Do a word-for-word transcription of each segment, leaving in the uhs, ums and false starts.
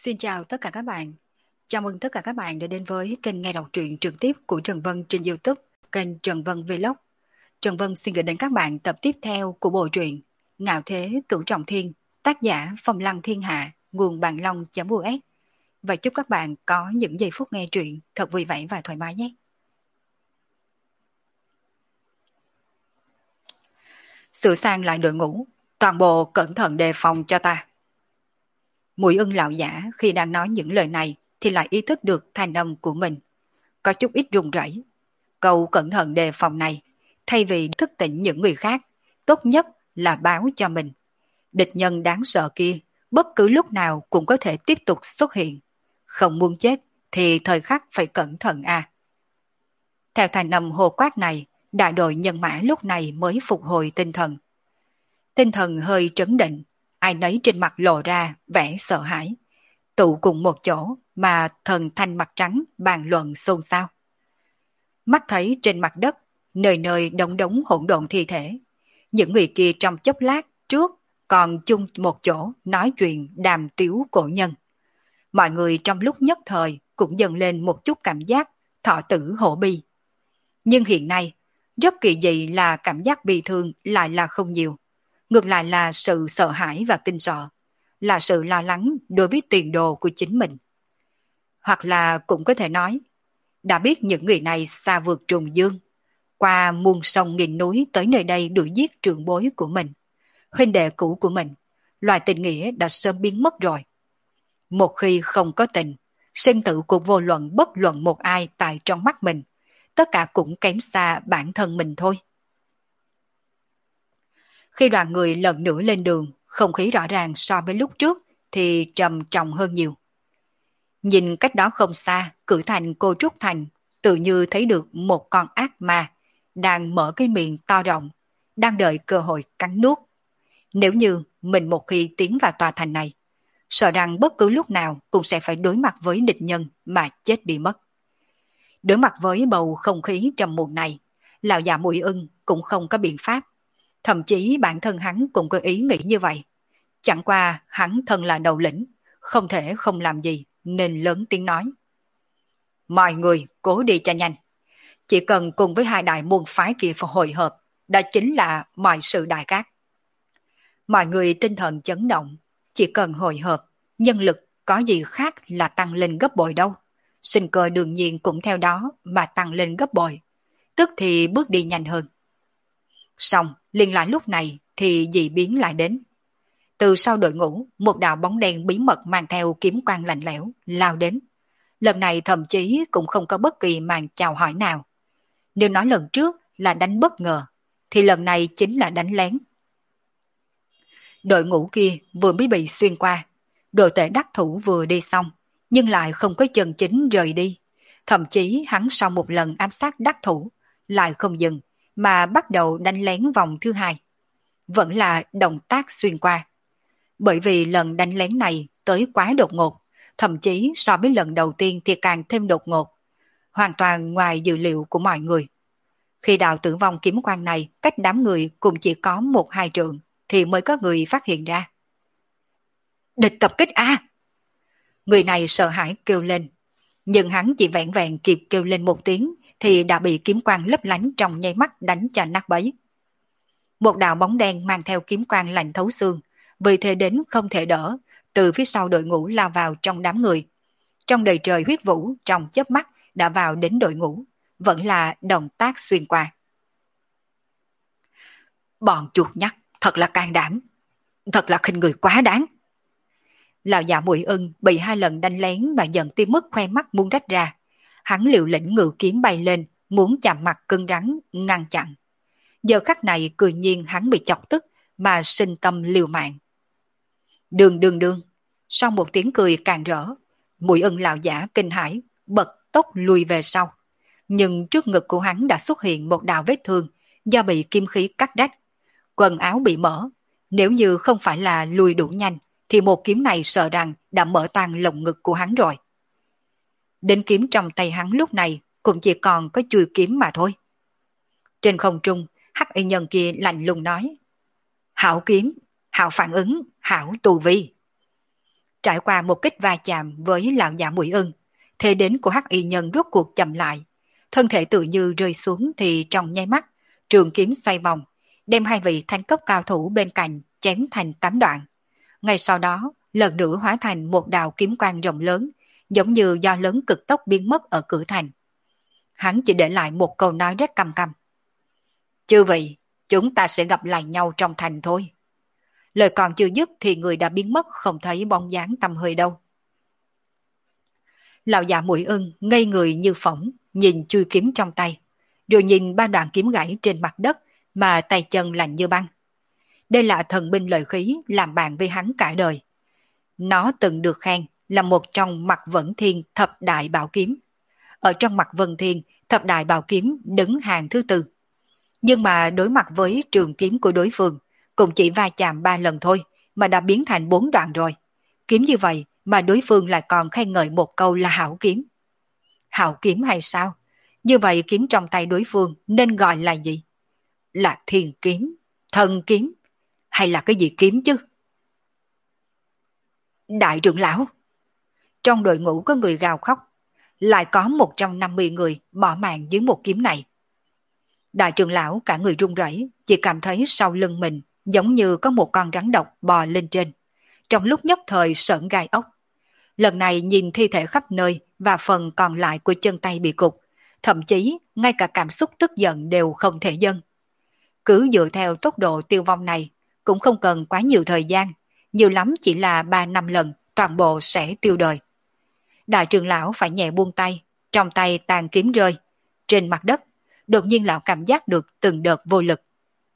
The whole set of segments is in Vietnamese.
Xin chào tất cả các bạn. Chào mừng tất cả các bạn đã đến với kênh nghe đọc truyện trực tiếp của Trần Vân trên YouTube, kênh Trần Vân Vlog. Trần Vân xin gửi đến các bạn tập tiếp theo của bộ truyện Ngạo Thế Cửu Trọng Thiên, tác giả Phong Lăng Thiên Hạ, nguồn Bàn Long.us. Và chúc các bạn có những giây phút nghe truyện thật vui vẻ và thoải mái nhé. Sửa sang lại đội ngũ, toàn bộ cẩn thận đề phòng cho ta. Mùi ưng lão giả khi đang nói những lời này thì lại ý thức được thanh âm của mình. Có chút ít run rẩy. Câu cẩn thận đề phòng này, thay vì thức tỉnh những người khác, tốt nhất là báo cho mình. Địch nhân đáng sợ kia, bất cứ lúc nào cũng có thể tiếp tục xuất hiện. Không muốn chết thì thời khắc phải cẩn thận à. Theo thành âm hồ quát này, đại đội nhân mã lúc này mới phục hồi tinh thần. Tinh thần hơi trấn định, ai nấy trên mặt lộ ra vẻ sợ hãi. Tụ cùng một chỗ mà thần thanh mặt trắng bàn luận xôn xao. Mắt thấy trên mặt đất, nơi nơi đống đống hỗn độn thi thể. Những người kia trong chốc lát trước còn chung một chỗ nói chuyện đàm tiếu cổ nhân. Mọi người trong lúc nhất thời cũng dần lên một chút cảm giác thọ tử hổ bi. Nhưng hiện nay, rất kỳ dị là cảm giác bi thương lại là không nhiều. Ngược lại là sự sợ hãi và kinh sợ, là sự lo lắng đối với tiền đồ của chính mình. Hoặc là cũng có thể nói, đã biết những người này xa vượt trùng dương, qua muôn sông nghìn núi tới nơi đây đuổi giết trưởng bối của mình, huynh đệ cũ của mình, loài tình nghĩa đã sớm biến mất rồi. Một khi không có tình, sinh tử của vô luận bất luận một ai tại trong mắt mình, tất cả cũng kém xa bản thân mình thôi. Khi đoàn người lần nữa lên đường, không khí rõ ràng so với lúc trước thì trầm trọng hơn nhiều. Nhìn cách đó không xa, cử thành Cô Trúc Thành, tự như thấy được một con ác ma đang mở cái miệng to rộng, đang đợi cơ hội cắn nuốt. Nếu như mình một khi tiến vào tòa thành này, sợ rằng bất cứ lúc nào cũng sẽ phải đối mặt với địch nhân mà chết đi mất. Đối mặt với bầu không khí trầm muộn này, lão già Mùi Ưng cũng không có biện pháp. Thậm chí bản thân hắn cũng có ý nghĩ như vậy. Chẳng qua hắn thân là đầu lĩnh, không thể không làm gì nên lớn tiếng nói. Mọi người cố đi cho nhanh. Chỉ cần cùng với hai đại môn phái kia hội hợp, đã chính là mọi sự đại cát. Mọi người tinh thần chấn động, chỉ cần hội hợp, nhân lực có gì khác là tăng lên gấp bội đâu. Sinh cơ đương nhiên cũng theo đó mà tăng lên gấp bội, tức thì bước đi nhanh hơn. Xong, liền lại lúc này thì dị biến lại đến. Từ sau đội ngũ, một đạo bóng đen bí mật mang theo kiếm quang lạnh lẽo, lao đến. Lần này thậm chí cũng không có bất kỳ màn chào hỏi nào. Nếu nói lần trước là đánh bất ngờ, thì lần này chính là đánh lén. Đội ngũ kia vừa mới bị xuyên qua, đội tể đắc thủ vừa đi xong, nhưng lại không có chân chính rời đi. Thậm chí hắn sau một lần ám sát đắc thủ, lại không dừng, mà bắt đầu đánh lén vòng thứ hai. Vẫn là động tác xuyên qua. Bởi vì lần đánh lén này tới quá đột ngột, thậm chí so với lần đầu tiên thì càng thêm đột ngột. Hoàn toàn ngoài dự liệu của mọi người. Khi đạo tử vong kiếm quang này cách đám người cũng chỉ có một hai trượng, thì mới có người phát hiện ra. Địch tập kích A! Người này sợ hãi kêu lên. Nhưng hắn chỉ vẹn vẹn kịp kêu lên một tiếng thì đã bị kiếm quang lấp lánh trong nháy mắt đánh cho nát bấy. Một đạo bóng đen mang theo kiếm quang lạnh thấu xương, vì thế đến không thể đỡ, từ phía sau đội ngũ lao vào trong đám người. Trong đời trời huyết vũ, trong chớp mắt đã vào đến đội ngũ, vẫn là động tác xuyên qua. Bọn chuột nhắt, thật là can đảm, thật là khinh người quá đáng. Lão già Mùi Ưng bị hai lần đánh lén mà giận tới mức khoe mắt muốn rách ra. Hắn liều lĩnh ngự kiếm bay lên, muốn chạm mặt cứng rắn, ngăn chặn. Giờ khắc này cười nhiên hắn bị chọc tức mà sinh tâm liều mạng. Đường đường đường, sau một tiếng cười càng rỡ, Mùi Ưng lão giả kinh hãi, bật tốc lùi về sau. Nhưng trước ngực của hắn đã xuất hiện một đạo vết thương do bị kim khí cắt rách. Quần áo bị mở, nếu như không phải là lùi đủ nhanh, thì một kiếm này sợ rằng đã mở toàn lồng ngực của hắn rồi. Đến kiếm trong tay hắn lúc này cũng chỉ còn có chui kiếm mà thôi. Trên không trung, hắc y nhân kia lạnh lùng nói. Hảo kiếm, hảo phản ứng, hảo tù vi. Trải qua một kích va chạm với lão giả Mũi Ưng, thế đến của hắc y nhân rốt cuộc chậm lại, thân thể tự như rơi xuống thì trong nháy mắt, trường kiếm xoay vòng, đem hai vị thánh cấp cao thủ bên cạnh chém thành tám đoạn. Ngay sau đó, lần nữa hóa thành một đạo kiếm quang rộng lớn, giống như do lớn cực tốc biến mất ở cửa thành. Hắn chỉ để lại một câu nói rất căm căm. Chư vị, chúng ta sẽ gặp lại nhau trong thành thôi. Lời còn chưa dứt thì người đã biến mất không thấy bóng dáng tăm hơi đâu. Lão già Mũi Ưng ngây người như phỏng, nhìn chui kiếm trong tay, rồi nhìn ba đoạn kiếm gãy trên mặt đất mà tay chân lạnh như băng. Đây là thần binh lợi khí làm bạn với hắn cả đời. Nó từng được khen là một trong Mặc Vân Thiên thập đại bảo kiếm. Ở trong Mặc Vân Thiên, thập đại bảo kiếm đứng hàng thứ tư. Nhưng mà đối mặt với trường kiếm của đối phương, cũng chỉ va chạm ba lần thôi mà đã biến thành bốn đoạn rồi. Kiếm như vậy mà đối phương lại còn khen ngợi một câu là hảo kiếm. Hảo kiếm hay sao? Như vậy kiếm trong tay đối phương nên gọi là gì? Là thiên kiếm, thần kiếm, hay là cái gì kiếm chứ? Đại trưởng lão! Trong đội ngũ có người gào khóc, lại có một trăm năm mươi người bỏ mạng dưới một kiếm này. Đại trưởng lão cả người run rẩy, chỉ cảm thấy sau lưng mình giống như có một con rắn độc bò lên trên. Trong lúc nhất thời sởn gai ốc. Lần này nhìn thi thể khắp nơi và phần còn lại của chân tay bị cục, thậm chí ngay cả cảm xúc tức giận đều không thể dâng. Cứ dựa theo tốc độ tiêu vong này, cũng không cần quá nhiều thời gian, nhiều lắm chỉ là ba năm lần toàn bộ sẽ tiêu đời. Đại trưởng lão phải nhẹ buông tay, trong tay tàn kiếm rơi. Trên mặt đất, đột nhiên lão cảm giác được từng đợt vô lực.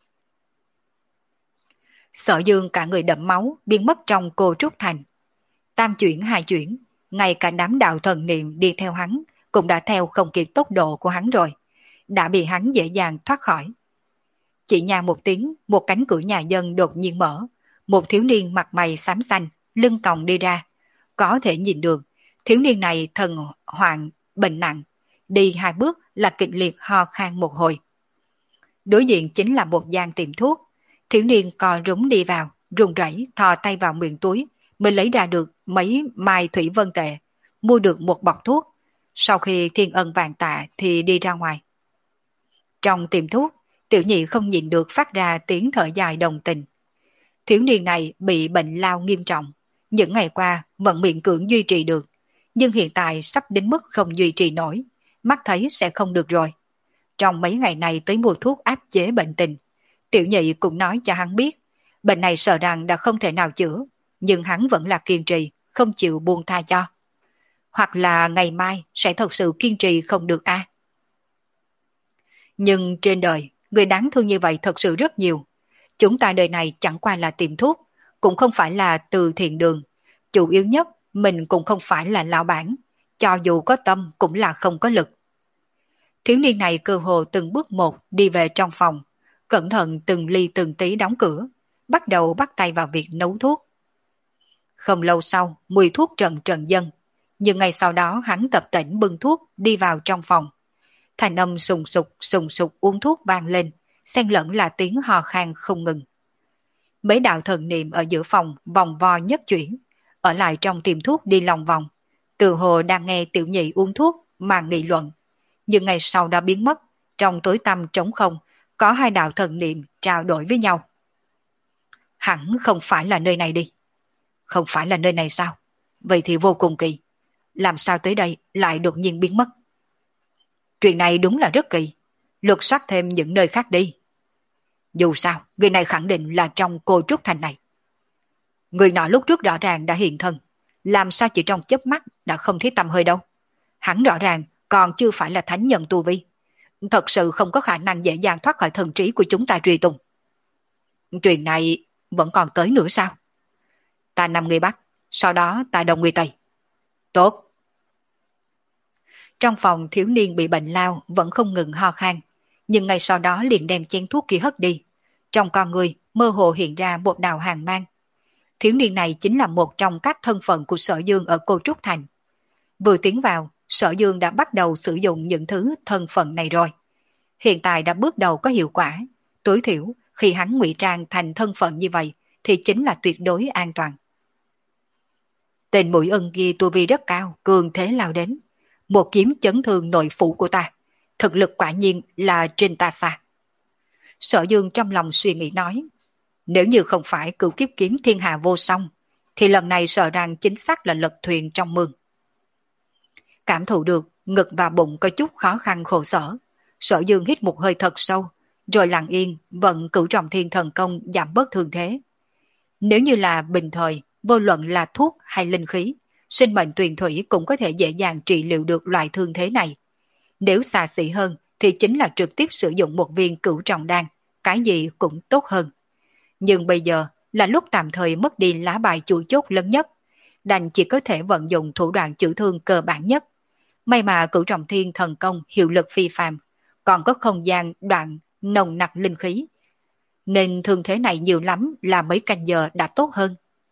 Sở Dương cả người đẫm máu biến mất trong Cô Trúc Thành. Tam chuyển hai chuyển, ngay cả đám đạo thần niệm đi theo hắn cũng đã theo không kịp tốc độ của hắn rồi, đã bị hắn dễ dàng thoát khỏi. Chỉ nhà một tiếng, một cánh cửa nhà dân đột nhiên mở, một thiếu niên mặt mày xám xanh, lưng còng đi ra. Có thể nhìn được, thiếu niên này thần hoạn, bệnh nặng, đi hai bước là kịch liệt ho khan một hồi. Đối diện chính là một gian tiệm thuốc, thiếu niên co rúm đi vào, run rẩy thò tay vào miệng túi, mới lấy ra được mấy mai thủy vân tệ, mua được một bọc thuốc. Sau khi thiên ân vàng tạ thì đi ra ngoài. Trong tiệm thuốc, tiểu nhị không nhìn được phát ra tiếng thở dài đồng tình. Thiếu niên này bị bệnh lao nghiêm trọng, những ngày qua vẫn miễn cưỡng duy trì được, nhưng hiện tại sắp đến mức không duy trì nổi, mắt thấy sẽ không được rồi. Trong mấy ngày này tới mua thuốc áp chế bệnh tình, tiểu nhị cũng nói cho hắn biết, bệnh này sợ rằng đã không thể nào chữa, nhưng hắn vẫn là kiên trì, không chịu buông tha cho. Hoặc là ngày mai sẽ thật sự kiên trì không được a. À? Nhưng trên đời, người đáng thương như vậy thật sự rất nhiều. Chúng ta đời này chẳng qua là tiệm thuốc, cũng không phải là từ thiện đường. Chủ yếu nhất, mình cũng không phải là lão bản, cho dù có tâm cũng là không có lực. Thiếu niên này cơ hồ từng bước một đi về trong phòng, cẩn thận từng ly từng tí đóng cửa, bắt đầu bắt tay vào việc nấu thuốc. Không lâu sau, mùi thuốc trần trần dâng, nhưng ngay sau đó hắn tập tễnh bưng thuốc đi vào trong phòng. Thành âm sùng sục sùng sục uống thuốc vang lên, xen lẫn là tiếng hò khan không ngừng. Mấy đạo thần niệm ở giữa phòng vòng vo nhất chuyển, ở lại trong tiệm thuốc đi lòng vòng, từ hồ đang nghe tiểu nhị uống thuốc mà nghị luận. Nhưng ngày sau đã biến mất, trong tối tăm trống không, có hai đạo thần niệm trao đổi với nhau. Hẳn không phải là nơi này đi. Không phải là nơi này sao? Vậy thì vô cùng kỳ. Làm sao tới đây lại đột nhiên biến mất? Chuyện này đúng là rất kỳ. Lục soát thêm những nơi khác đi. Dù sao, người này khẳng định là trong Cô Trúc Thành này. Người nọ lúc trước rõ ràng đã hiện thân. Làm sao chỉ trong chớp mắt đã không thấy tăm hơi đâu. Hắn rõ ràng còn chưa phải là thánh nhân tu vi. Thật sự không có khả năng dễ dàng thoát khỏi thần trí của chúng ta truy tung. Chuyện này vẫn còn tới nữa sao? Ta nằm người Bắc, sau đó ta đồng người Tây. Tốt. Trong phòng thiếu niên bị bệnh lao vẫn không ngừng ho khan, nhưng ngay sau đó liền đem chén thuốc kia hất đi. Trong con người mơ hồ hiện ra một đạo hàng mang. Thiếu niên này chính là một trong các thân phận của Sở Dương ở Cô Trúc Thành. Vừa tiến vào, Sở Dương đã bắt đầu sử dụng những thứ thân phận này rồi. Hiện tại đã bước đầu có hiệu quả. Tối thiểu, khi hắn ngụy trang thành thân phận như vậy, thì chính là tuyệt đối an toàn. Tên mũi ưng kia tu vi rất cao, cường thế lao đến. Một kiếm chấn thương nội phủ của ta. Thực lực quả nhiên là trên ta xa. Sở Dương trong lòng suy nghĩ nói. Nếu như không phải cửu kiếp kiếm thiên hạ vô song, thì lần này sợ rằng chính xác là lật thuyền trong mương. Cảm thụ được ngực và bụng có chút khó khăn khổ sở. Sở Dương hít một hơi thật sâu, rồi lặng yên vận cửu trọng thiên thần công giảm bớt thương thế. Nếu như là bình thời, vô luận là thuốc hay linh khí, sinh mệnh tuyền thủy cũng có thể dễ dàng trị liệu được loại thương thế này. Nếu xa xỉ hơn thì chính là trực tiếp sử dụng một viên cửu trọng đan, cái gì cũng tốt hơn. Nhưng bây giờ là lúc tạm thời mất đi lá bài chủ chốt lớn nhất, đành chỉ có thể vận dụng thủ đoạn chữa thương cơ bản nhất. May mà cửu trọng thiên thần công hiệu lực phi phàm, còn có không gian đoạn nồng nặc linh khí, nên thương thế này nhiều lắm là mấy canh giờ đã tốt hơn.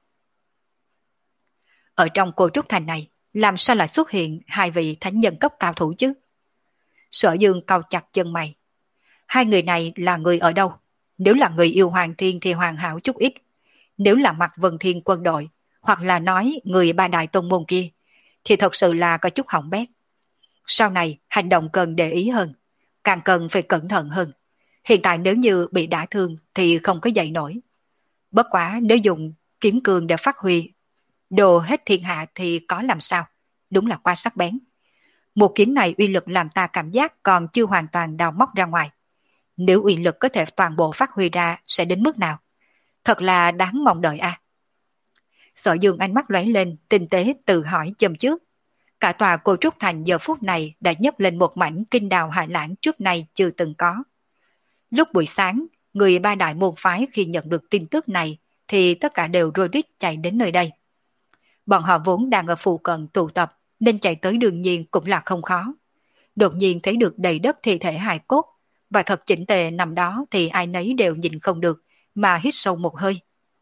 Ở trong Cô Trúc Thành này, làm sao lại xuất hiện hai vị thánh nhân cấp cao thủ chứ? Sở Dương cau chặt chân mày. Hai người này là người ở đâu? Nếu là người yêu Hoàng Thiên thì hoàn hảo chút ít. Nếu là mặt Vân Thiên quân đội, hoặc là nói người ba đại tôn môn kia, thì thật sự là có chút hỏng bét. Sau này, hành động cần để ý hơn, càng cần phải cẩn thận hơn. Hiện tại nếu như bị đả thương thì không có dậy nổi. Bất quá nếu dùng kiếm cương để phát huy đồ hết thiên hạ thì có làm sao? Đúng là quá sắc bén. Một kiếm này uy lực làm ta cảm giác còn chưa hoàn toàn đào móc ra ngoài. Nếu uy lực có thể toàn bộ phát huy ra sẽ đến mức nào? Thật là đáng mong đợi a. À. Sở Dương ánh mắt lóe lên, tinh tế tự hỏi châm trước. Cả tòa Cô Trúc Thành giờ phút này đã nhấc lên một mảnh kinh đào hải lãng trước nay chưa từng có. Lúc buổi sáng, người ba đại môn phái khi nhận được tin tức này thì tất cả đều rối rít chạy đến nơi đây. Bọn họ vốn đang ở phụ cận tụ tập nên chạy tới đương nhiên cũng là không khó. Đột nhiên thấy được đầy đất thi thể hài cốt và thật chỉnh tề nằm đó thì ai nấy đều nhìn không được mà hít sâu một hơi.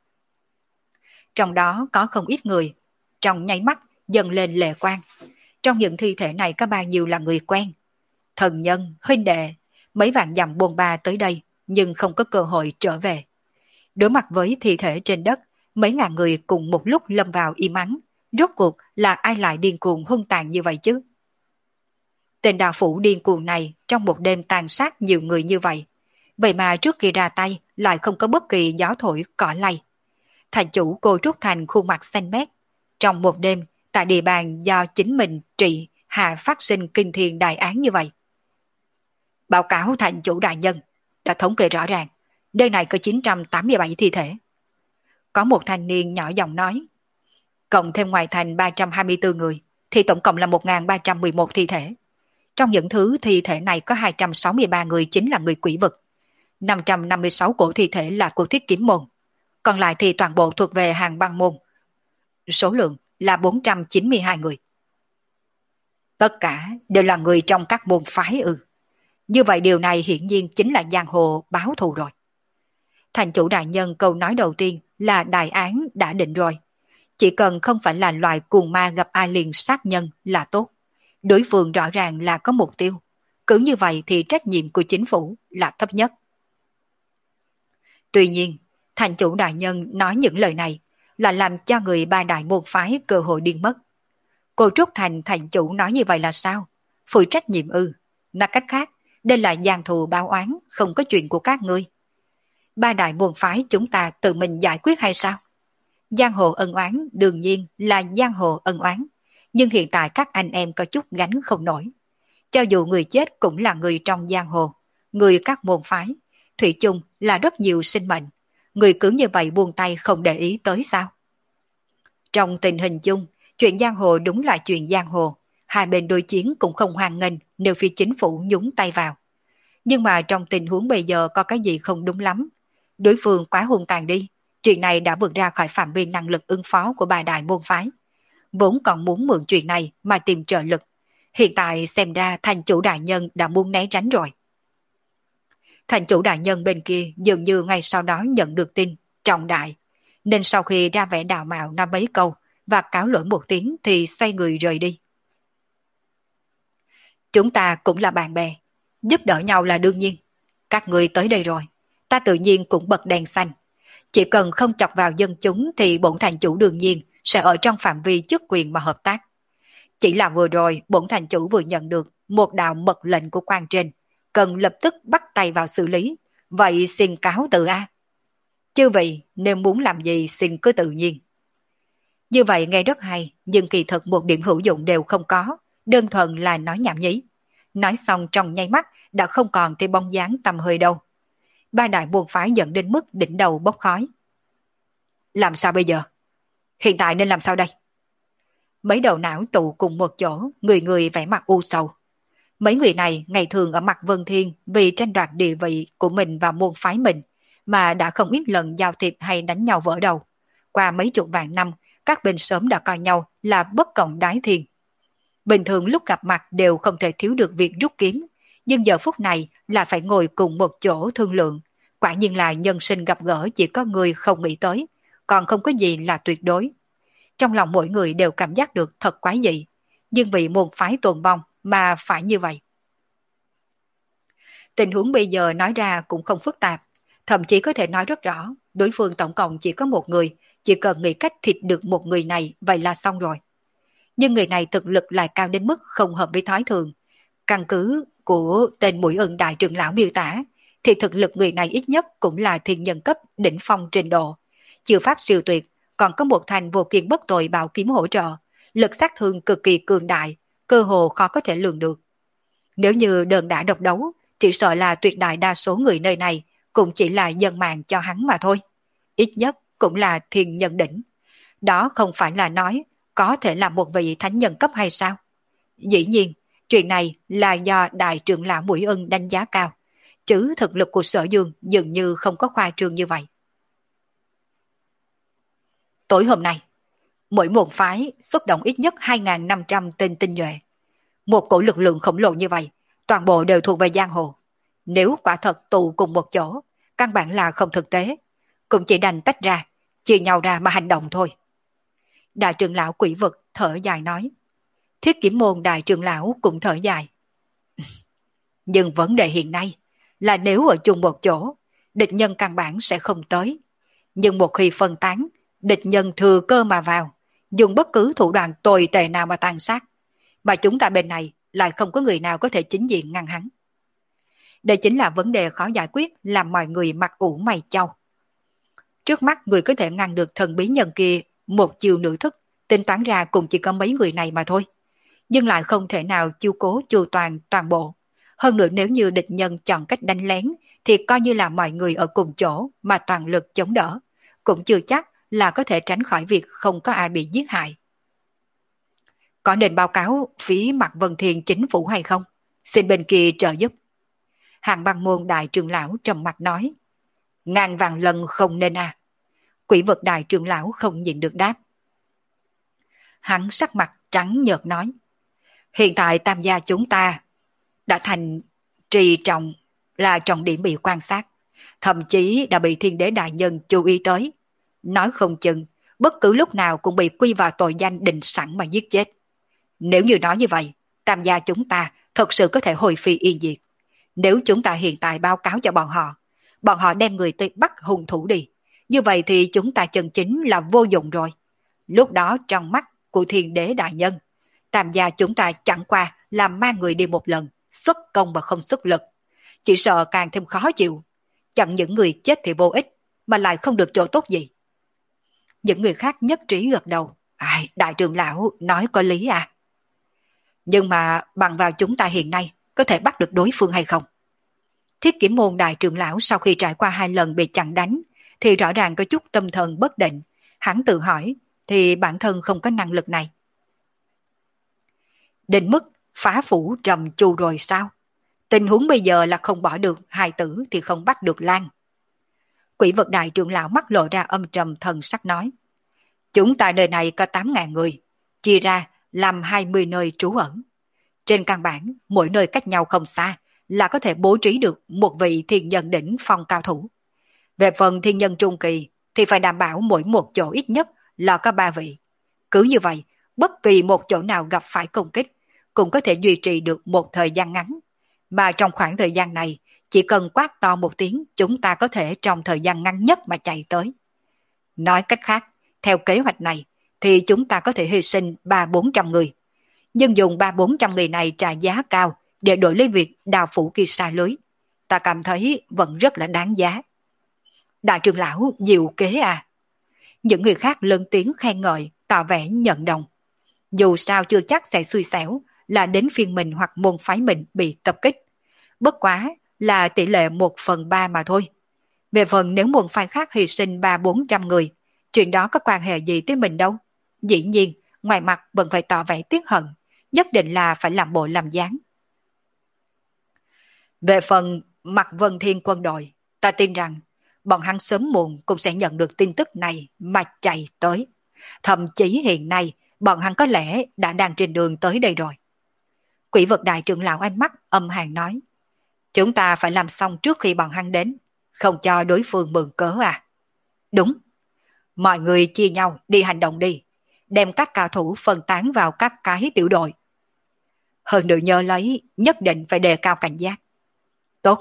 Trong đó có không ít người, trong nháy mắt dần lên lệ quang. Trong những thi thể này có bao nhiêu là người quen. Thần nhân, huynh đệ, mấy vạn dặm buôn ba tới đây nhưng không có cơ hội trở về. Đối mặt với thi thể trên đất, mấy ngàn người cùng một lúc lâm vào im ắng. Rốt cuộc là ai lại điên cuồng hung tàn như vậy chứ? Tên đạo phủ điên cuồng này trong một đêm tàn sát nhiều người như vậy. Vậy mà trước khi ra tay lại không có bất kỳ gió thổi cỏ lay. Thành chủ Cô Trúc Thành khuôn mặt xanh mét. Trong một đêm, tại địa bàn do chính mình trị hạ phát sinh kinh thiên đại án như vậy. Báo cáo thành chủ đại nhân, đã thống kê rõ ràng, nơi này có chín trăm tám mươi bảy thi thể. Có một thanh niên nhỏ giọng nói, cộng thêm ngoài thành ba trăm hai mươi tư người, thì tổng cộng là một nghìn ba trăm mười một thi thể. Trong những thứ thi thể này có hai trăm sáu mươi ba người chính là người quỷ vực, năm trăm năm mươi sáu cổ thi thể là của thiết kiếm môn, còn lại thì toàn bộ thuộc về hàng băng môn. Số lượng là bốn trăm chín mươi hai người. Tất cả đều là người trong các môn phái ư. Như vậy điều này hiển nhiên chính là giang hồ báo thù rồi. Thành chủ đại nhân câu nói đầu tiên là đại án đã định rồi. Chỉ cần không phải là loài cuồng ma gặp ai liền sát nhân là tốt. Đối phương rõ ràng là có mục tiêu. Cứ như vậy thì trách nhiệm của chính phủ là thấp nhất. Tuy nhiên, thành chủ đại nhân nói những lời này là làm cho người ba đại môn phái cơ hội điên mất. Cô Trúc Thành thành chủ nói như vậy là sao? Phụ trách nhiệm ư? Nói cách khác, đây là giang thù báo oán, không có chuyện của các ngươi. Ba đại môn phái chúng ta tự mình giải quyết hay sao? Giang hồ ân oán đương nhiên là giang hồ ân oán, nhưng hiện tại các anh em có chút gánh không nổi. Cho dù người chết cũng là người trong giang hồ, người các môn phái, thủy chung là rất nhiều sinh mệnh. Người cứ như vậy buông tay không để ý tới sao? Trong tình hình chung, chuyện giang hồ đúng là chuyện giang hồ. Hai bên đối chiến cũng không hoan nghênh nếu phía chính phủ nhúng tay vào. Nhưng mà trong tình huống bây giờ có cái gì không đúng lắm. Đối phương quá hung tàn đi. Chuyện này đã vượt ra khỏi phạm vi năng lực ứng phó của ba đại môn phái. Vốn còn muốn mượn chuyện này mà tìm trợ lực. Hiện tại xem ra thành chủ đại nhân đã muốn né tránh rồi. Thành chủ đại nhân bên kia dường như ngay sau đó nhận được tin trọng đại. Nên sau khi ra vẻ đào mạo nói mấy câu và cáo lỗi một tiếng thì xoay người rời đi. Chúng ta cũng là bạn bè, giúp đỡ nhau là đương nhiên. Các người tới đây rồi, ta tự nhiên cũng bật đèn xanh. Chỉ cần không chọc vào dân chúng thì bổn thành chủ đương nhiên sẽ ở trong phạm vi chức quyền mà hợp tác. Chỉ là vừa rồi bổn thành chủ vừa nhận được một đạo mật lệnh của quan trên, cần lập tức bắt tay vào xử lý, vậy xin cáo từ a. Chư vị nếu muốn làm gì xin cứ tự nhiên. Như vậy nghe rất hay, nhưng kỳ thực một điểm hữu dụng đều không có, đơn thuần là nói nhảm nhí. Nói xong trong nháy mắt đã không còn thấy bóng dáng tầm hơi đâu. Ba đại môn phái dẫn đến mức đỉnh đầu bốc khói. Làm sao bây giờ? Hiện tại nên làm sao đây? Mấy đầu não tụ cùng một chỗ, người người vẻ mặt u sầu. Mấy người này ngày thường ở mặt Vân Thiên vì tranh đoạt địa vị của mình và môn phái mình, mà đã không ít lần giao thiệp hay đánh nhau vỡ đầu. Qua mấy chục vạn năm, các bên sớm đã coi nhau là bất cộng đái thiên. Bình thường lúc gặp mặt đều không thể thiếu được việc rút kiếm, nhưng giờ phút này là phải ngồi cùng một chỗ thương lượng. Quả nhiên là nhân sinh gặp gỡ chỉ có người không nghĩ tới, còn không có gì là tuyệt đối. Trong lòng mỗi người đều cảm giác được thật quái dị, nhưng vì môn phái tồn vong mà phải như vậy. Tình huống bây giờ nói ra cũng không phức tạp, thậm chí có thể nói rất rõ, đối phương tổng cộng chỉ có một người, chỉ cần nghĩ cách thịt được một người này vậy là xong rồi. Nhưng người này thực lực lại cao đến mức không hợp với thói thường. Căn cứ của tên Mũi Ưng đại trưởng lão miêu tả, thì thực lực người này ít nhất cũng là thiên nhân cấp đỉnh phong trình độ. Chiêu pháp siêu tuyệt, còn có một thành vô kiên bất tội bảo kiếm hỗ trợ, lực sát thương cực kỳ cường đại, cơ hồ khó có thể lường được. Nếu như đơn đả độc đấu, chỉ sợ là tuyệt đại đa số người nơi này cũng chỉ là dân mạng cho hắn mà thôi. Ít nhất cũng là thiên nhân đỉnh. Đó không phải là nói có thể là một vị thánh nhân cấp hay sao? Dĩ nhiên, chuyện này là do đại trưởng lão Mũi Ưng đánh giá cao, chứ thực lực của Sở Dương dường như không có khoa trương như vậy. Tối hôm nay, mỗi môn phái xuất động ít nhất hai nghìn năm trăm tên tinh nhuệ. Một cổ lực lượng khổng lồ như vậy, toàn bộ đều thuộc về giang hồ. Nếu quả thật tụ cùng một chỗ, căn bản là không thực tế, cũng chỉ đành tách ra, chia nhau ra mà hành động thôi. Đại trưởng lão Quỷ Vực thở dài nói. Thiết Kiếm Môn đại trưởng lão cũng thở dài. Nhưng vấn đề hiện nay là nếu ở chung một chỗ, địch nhân căn bản sẽ không tới. Nhưng một khi phân tán, địch nhân thừa cơ mà vào, dùng bất cứ thủ đoạn tồi tệ nào mà tàn sát. Mà chúng ta bên này lại không có người nào có thể chính diện ngăn hắn. Đây chính là vấn đề khó giải quyết, làm mọi người mặt ủ mày chau. Trước mắt người có thể ngăn được thần bí nhân kia một chiều nửa thức, tính toán ra cũng chỉ có mấy người này mà thôi. Nhưng lại không thể nào chiêu cố chu toàn toàn bộ. Hơn nữa nếu như địch nhân chọn cách đánh lén, thì coi như là mọi người ở cùng chỗ mà toàn lực chống đỡ, cũng chưa chắc là có thể tránh khỏi việc không có ai bị giết hại. Có nên báo cáo phía mặt Vân Thiên chính phủ hay không? Xin bên kia trợ giúp. Hàng Băng Môn đại trưởng lão trầm mặt nói. Ngàn vàng lần không nên à. Quỷ Vực đại trưởng lão không nhìn được đáp. Hắn sắc mặt trắng nhợt nói. Hiện tại tam gia chúng ta đã thành trì trọng, là trọng điểm bị quan sát. Thậm chí đã bị thiên đế đại nhân chú ý tới. Nói không chừng, bất cứ lúc nào cũng bị quy vào tội danh định sẵn mà giết chết. Nếu như nói như vậy, tam gia chúng ta thật sự có thể hồi phi yên diệt. Nếu chúng ta hiện tại báo cáo cho bọn họ, bọn họ đem người tới bắt hung thủ đi, như vậy thì chúng ta chân chính là vô dụng rồi. Lúc đó trong mắt của thiên đế đại nhân, tam gia chúng ta chẳng qua là mang người đi một lần, xuất công mà không xuất lực. Chỉ sợ càng thêm khó chịu. Chẳng những người chết thì vô ích, mà lại không được chỗ tốt gì. Những người khác nhất trí gật đầu. Ai, đại trưởng lão nói có lý à. Nhưng mà bằng vào chúng ta hiện nay, có thể bắt được đối phương hay không? Thiết Kiếm Môn đại trưởng lão sau khi trải qua hai lần bị chặn đánh, thì rõ ràng có chút tâm thần bất định. Hắn tự hỏi, thì bản thân không có năng lực này. Đến mức phá phủ trầm chu rồi sao? Tình huống bây giờ là không bỏ được hài tử thì không bắt được Lan. Quỷ Vực đại trưởng lão mắt lộ ra âm trầm thần sắc nói. Chúng ta nơi này có tám ngàn người, chia ra làm hai mươi nơi trú ẩn. Trên căn bản, mỗi nơi cách nhau không xa là có thể bố trí được một vị thiên nhân đỉnh phong cao thủ. Về phần thiên nhân trung kỳ thì phải đảm bảo mỗi một chỗ ít nhất là có ba vị. Cứ như vậy, bất kỳ một chỗ nào gặp phải công kích cũng có thể duy trì được một thời gian ngắn. Mà trong khoảng thời gian này, chỉ cần quát to một tiếng, chúng ta có thể trong thời gian ngắn nhất mà chạy tới. Nói cách khác, theo kế hoạch này, thì chúng ta có thể hy sinh ba bốn trăm người. Nhưng dùng ba bốn trăm người này trả giá cao để đổi lấy việc đào phủ kia xa lưới. Ta cảm thấy vẫn rất là đáng giá. Đại trưởng lão diệu kế à. Những người khác lớn tiếng khen ngợi, tỏ vẻ nhận đồng. Dù sao chưa chắc sẽ xui xẻo là đến phiên mình hoặc môn phái mình bị tập kích. Bất quá là tỷ lệ một phần ba mà thôi. Về phần nếu môn phái khác hy sinh ba bốn trăm người, chuyện đó có quan hệ gì tới mình đâu. Dĩ nhiên, ngoài mặt vẫn phải tỏ vẻ tiếc hận, nhất định là phải làm bộ làm dáng. Về phần mặt Vân Thiên quân đội, ta tin rằng bọn hắn sớm muộn cũng sẽ nhận được tin tức này mà chạy tới. Thậm chí hiện nay, bọn hắn có lẽ đã đang trên đường tới đây rồi. Quỷ vật đại trưởng lão ánh mắt âm hàn nói, chúng ta phải làm xong trước khi bọn hắn đến, không cho đối phương mượn cớ à. Đúng. Mọi người chia nhau đi hành động đi, đem các cao thủ phân tán vào các cái tiểu đội. Hơn nữa nhớ lấy, nhất định phải đề cao cảnh giác. Tốt.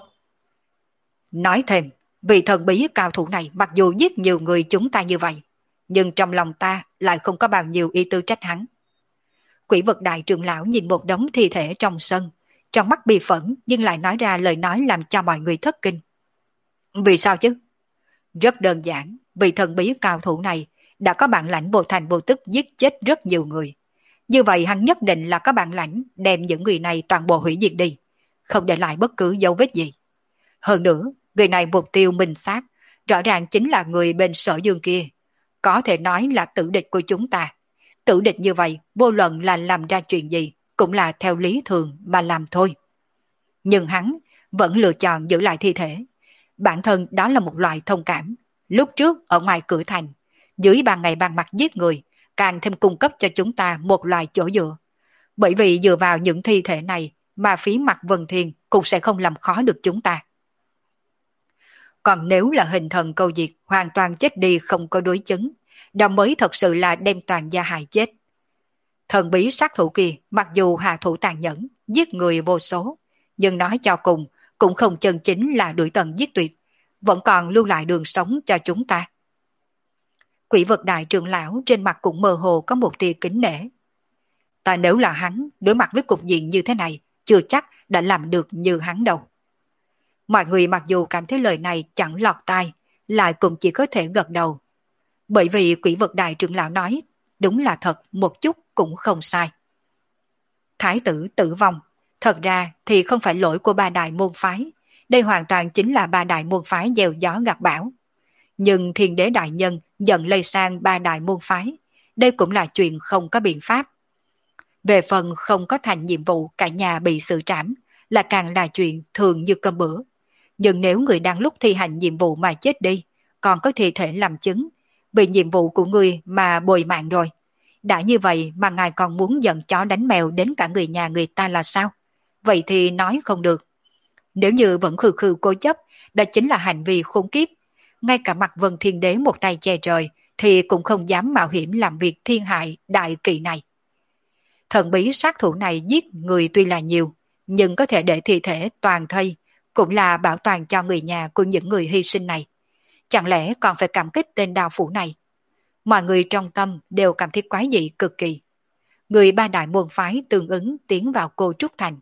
Nói thêm, vì thần bí cao thủ này mặc dù giết nhiều người chúng ta như vậy, nhưng trong lòng ta lại không có bao nhiêu ý tư trách hắn. Quỷ vật đại trưởng lão nhìn một đống thi thể trong sân, trong mắt bi phẫn nhưng lại nói ra lời nói làm cho mọi người thất kinh. Vì sao chứ? Rất đơn giản, vì thần bí cao thủ này đã có bản lãnh vô thành vô tức giết chết rất nhiều người. Như vậy hắn nhất định là có bản lãnh đem những người này toàn bộ hủy diệt đi, không để lại bất cứ dấu vết gì. Hơn nữa, người này mục tiêu minh xác, rõ ràng chính là người bên Sở Dương kia. Có thể nói là tử địch của chúng ta. Tử địch như vậy, vô luận là làm ra chuyện gì, cũng là theo lý thường mà làm thôi. Nhưng hắn vẫn lựa chọn giữ lại thi thể. Bản thân đó là một loại thông cảm. Lúc trước ở ngoài cửa thành, dưới ban ngày ban mặt giết người, càng thêm cung cấp cho chúng ta một loại chỗ dựa. Bởi vì dựa vào những thi thể này mà phí mặt Vân Thiên cũng sẽ không làm khó được chúng ta. Còn nếu là hình thần câu diệt hoàn toàn chết đi không có đối chứng, đó mới thật sự là đem toàn gia hại chết. Thần bí sát thủ kia mặc dù hạ thủ tàn nhẫn, giết người vô số, nhưng nói cho cùng cũng không chân chính là đuổi tận giết tuyệt, vẫn còn lưu lại đường sống cho chúng ta. Quỷ vật đại trưởng lão trên mặt cũng mơ hồ có một tia kính nể. Ta nếu là hắn, đối mặt với cục diện như thế này, chưa chắc đã làm được như hắn đâu. Mọi người mặc dù cảm thấy lời này chẳng lọt tai, lại cũng chỉ có thể gật đầu. Bởi vì quỷ vật đại trưởng lão nói, đúng là thật một chút cũng không sai. Thái tử tử vong, thật ra thì không phải lỗi của ba đại môn phái, đây hoàn toàn chính là ba đại môn phái gieo gió gặt bão. Nhưng thiên đế đại nhân dần lây sang ba đại môn phái, đây cũng là chuyện không có biện pháp. Về phần không có thành nhiệm vụ cả nhà bị xử trảm, là càng là chuyện thường như cơm bữa. Nhưng nếu người đang lúc thi hành nhiệm vụ mà chết đi, còn có thi thể làm chứng, vì nhiệm vụ của người mà bồi mạng rồi. Đã như vậy mà ngài còn muốn giận chó đánh mèo đến cả người nhà người ta là sao? Vậy thì nói không được. Nếu như vẫn khư khư cố chấp, đó chính là hành vi khốn kiếp. Ngay cả mặt Vân Thiên Đế một tay che trời, thì cũng không dám mạo hiểm làm việc thiên hại đại kỵ này. Thần bí sát thủ này giết người tuy là nhiều, nhưng có thể để thi thể toàn thây, cũng là bảo toàn cho người nhà của những người hy sinh này. Chẳng lẽ còn phải cảm kích tên đao phủ này? Mọi người trong tâm đều cảm thấy quái dị cực kỳ. Người ba đại môn phái tương ứng tiến vào Cô Trúc Thành.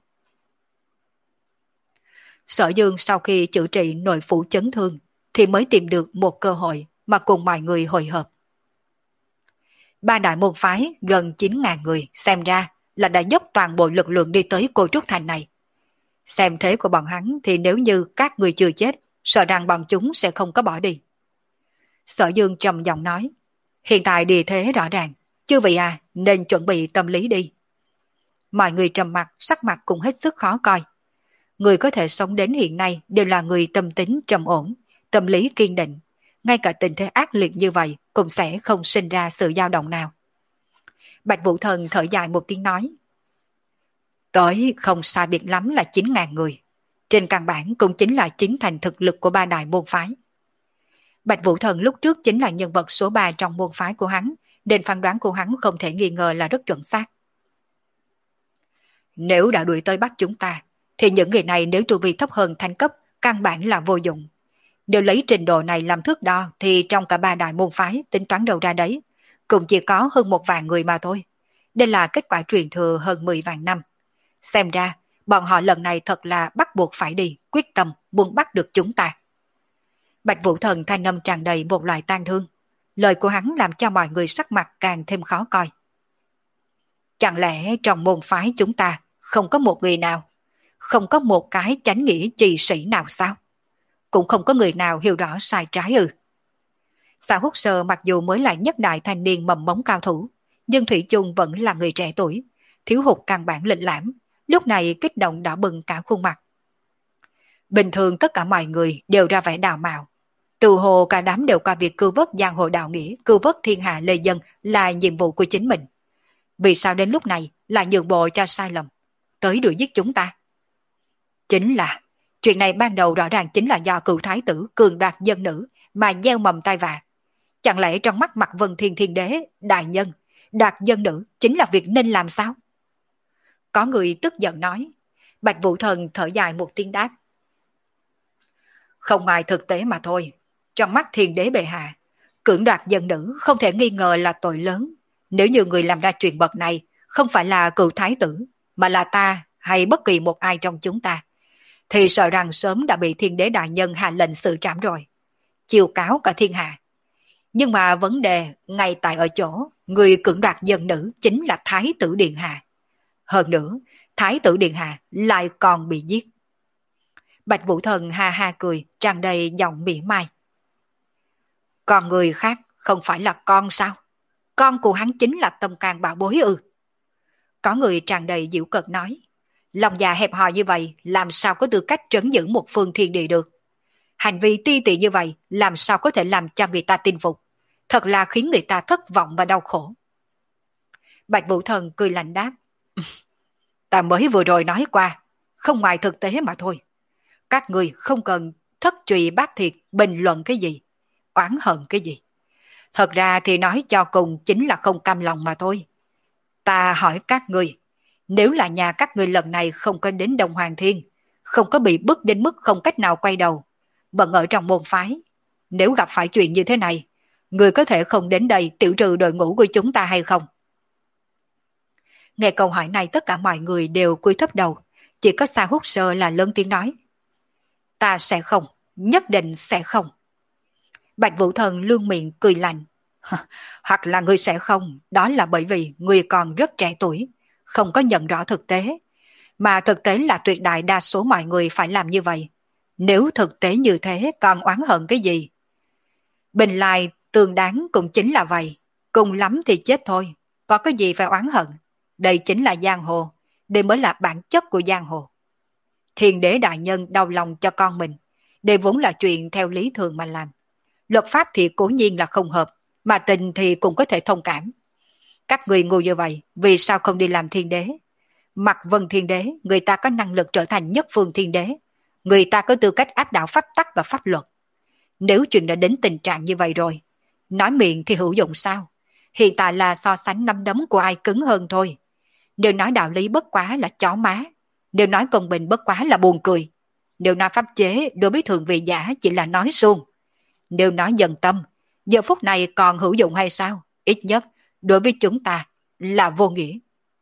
Sở Dương sau khi chữa trị nội phủ chấn thương thì mới tìm được một cơ hội mà cùng mọi người hội hợp. Ba đại môn phái gần chín nghìn người xem ra là đã dốc toàn bộ lực lượng đi tới Cô Trúc Thành này. Xem thế của bọn hắn thì nếu như các người chưa chết, sợ rằng bọn chúng sẽ không có bỏ đi. Sở Dương trầm giọng nói, hiện tại địa thế rõ ràng, chư vị à nên chuẩn bị tâm lý đi. Mọi người trầm mặt, sắc mặt cũng hết sức khó coi. Người có thể sống đến hiện nay đều là người tâm tính trầm ổn, tâm lý kiên định. Ngay cả tình thế ác liệt như vậy cũng sẽ không sinh ra sự dao động nào. Bạch Vũ Thần thở dài một tiếng nói, tới không sai biệt lắm là chín nghìn người. Trên căn bản cũng chính là chính thành thực lực của ba đại môn phái. Bạch Vũ Thần lúc trước chính là nhân vật số ba trong môn phái của hắn, nên phán đoán của hắn không thể nghi ngờ là rất chuẩn xác. Nếu đã đuổi tới bắt chúng ta, thì những người này nếu tu vi thấp hơn thánh cấp, căn bản là vô dụng. Nếu lấy trình độ này làm thước đo, thì trong cả ba đại môn phái tính toán đầu ra đấy, cũng chỉ có hơn một vạn người mà thôi. Đây là kết quả truyền thừa hơn mười vạn năm. Xem ra, bọn họ lần này thật là bắt buộc phải đi, quyết tâm muốn bắt được chúng ta. Bạch Vũ Thần thanh âm tràn đầy một loại tang thương. Lời của hắn làm cho mọi người sắc mặt càng thêm khó coi. Chẳng lẽ trong môn phái chúng ta không có một người nào, không có một cái chánh nghĩa trì sĩ nào sao? Cũng không có người nào hiểu rõ sai trái ư? Xã Húc Sơ mặc dù mới là nhất đại thanh niên mầm mống cao thủ, nhưng Thủy chung vẫn là người trẻ tuổi, thiếu hụt căn bản lịch lãm, lúc này kích động đỏ bừng cả khuôn mặt. Bình thường tất cả mọi người đều ra vẻ đào mạo. Từ hồ cả đám đều coi việc cứu vớt giang hồ đạo nghĩa, cứu vớt thiên hạ lê dân là nhiệm vụ của chính mình. Vì sao đến lúc này lại nhượng bộ cho sai lầm, tới đuổi giết chúng ta? Chính là, chuyện này ban đầu rõ ràng chính là do cựu thái tử cường đoạt dân nữ mà gieo mầm tai vạ. Chẳng lẽ trong mắt Mặt Vân Thiên Thiên Đế, đại nhân, đoạt dân nữ chính là việc nên làm sao? Có người tức giận nói. Bạch Vũ Thần thở dài một tiếng đáp. Không ngoài thực tế mà thôi. Trong mắt Thiên Đế bệ hạ, cưỡng đoạt dân nữ không thể nghi ngờ là tội lớn. Nếu như người làm ra chuyện bậc này không phải là cựu thái tử, mà là ta hay bất kỳ một ai trong chúng ta, thì sợ rằng sớm đã bị Thiên Đế đại nhân hạ lệnh xử trảm rồi, chiêu cáo cả thiên hạ. Nhưng mà vấn đề ngay tại ở chỗ, người cưỡng đoạt dân nữ chính là Thái tử Điện Hạ. Hơn nữa, Thái tử Điện Hạ lại còn bị giết. Bạch Vũ Thần ha ha cười, tràn đầy giọng mỉa mai. Còn người khác không phải là con sao? Con của hắn chính là tâm can bảo bối ư? Có người tràn đầy giễu cợt nói. Lòng dạ hẹp hòi như vậy làm sao có tư cách trấn giữ một phương thiên địa được? Hành vi ti tị như vậy làm sao có thể làm cho người ta tin phục? Thật là khiến người ta thất vọng và đau khổ. Bạch Vũ Thần cười lạnh đáp. Ta mới vừa rồi nói qua, không ngoài thực tế mà thôi. Các người không cần thất trụy bát thiệt bình luận cái gì, oán hận cái gì. Thật ra thì nói cho cùng chính là không cam lòng mà thôi. Ta hỏi các người, nếu là nhà các người lần này không có đến Đông Hoàng Thiên, không có bị bức đến mức không cách nào quay đầu, vẫn ở trong môn phái, nếu gặp phải chuyện như thế này, người có thể không đến đây tiểu trừ đội ngũ của chúng ta hay không? Nghe câu hỏi này tất cả mọi người đều cúi thấp đầu, chỉ có Sa Húc Sơ là lớn tiếng nói. Ta sẽ không, nhất định sẽ không. Bạch Vũ Thần lương miệng cười lạnh. Hoặc là người sẽ không, đó là bởi vì người còn rất trẻ tuổi, không có nhận rõ thực tế. Mà thực tế là tuyệt đại đa số mọi người phải làm như vậy. Nếu thực tế như thế còn oán hận cái gì? Bình lai tương đáng cũng chính là vậy. Cùng lắm thì chết thôi. Có cái gì phải oán hận? Đây chính là giang hồ. Đây mới là bản chất của giang hồ. Thiên Đế đại nhân đau lòng cho con mình. Đây vốn là chuyện theo lý thường mà làm. Luật pháp thì cố nhiên là không hợp. Mà tình thì cũng có thể thông cảm. Các người ngu như vậy, vì sao không đi làm thiên đế? Mặc Vân Thiên Đế, người ta có năng lực trở thành nhất phương thiên đế. Người ta có tư cách áp đảo pháp tắc và pháp luật. Nếu chuyện đã đến tình trạng như vậy rồi, nói miệng thì hữu dụng sao? Hiện tại là so sánh nắm đấm của ai cứng hơn thôi. Nếu nói đạo lý bất quá là chó má. Nếu nói công bình bất quá là buồn cười. Nếu nói pháp chế đối với thường vị giả chỉ là nói suông. Nếu nói dần tâm, giờ phút này còn hữu dụng hay sao? Ít nhất, đối với chúng ta là vô nghĩa.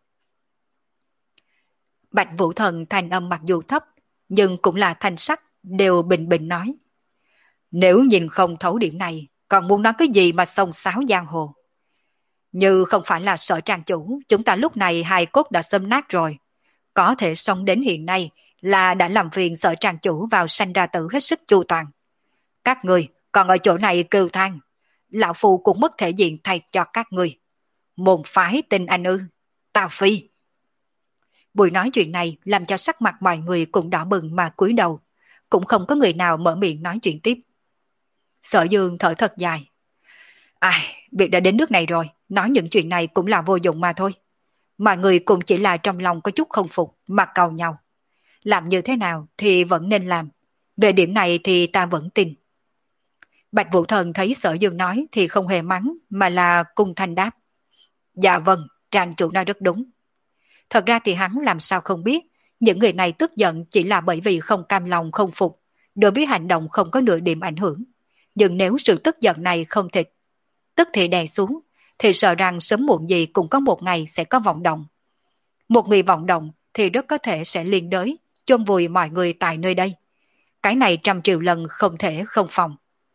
Bạch Vũ Thần thanh âm mặc dù thấp, nhưng cũng là thanh sắc, đều bình bình nói. Nếu nhìn không thấu điểm này, còn muốn nói cái gì mà xông xáo giang hồ? Như không phải là Sở trang chủ, chúng ta lúc này hài cốt đã xâm nát rồi. Có thể sống đến hiện nay là đã làm phiền Sở trang chủ vào sanh ra tử hết sức chu toàn. Các người còn ở chỗ này kêu than, lão phu cũng mất thể diện thay cho các người. Môn phái tin anh ư? Tào phi. Buổi nói chuyện này làm cho sắc mặt mọi người cũng đỏ bừng mà cúi đầu, cũng không có người nào mở miệng nói chuyện tiếp. Sở Dương thở thật dài. Ai, việc đã đến nước này rồi, nói những chuyện này cũng là vô dụng mà thôi. Mọi người cũng chỉ là trong lòng có chút không phục mà cầu nhau. Làm như thế nào thì vẫn nên làm. Về điểm này thì ta vẫn tin. Bạch Vũ Thần thấy Sở Dương nói thì không hề mắng mà là cung thanh đáp. Dạ vâng, trang chủ nói rất đúng. Thật ra thì hắn làm sao không biết, những người này tức giận chỉ là bởi vì không cam lòng không phục, đối với hành động không có nửa điểm ảnh hưởng. Nhưng nếu sự tức giận này không thể tức thì đè xuống, thì sợ rằng sớm muộn gì cũng có một ngày sẽ có vọng động. Một người vọng động thì rất có thể sẽ liên đới, chôn vùi mọi người tại nơi đây. Cái này trăm triệu lần không thể không phòng.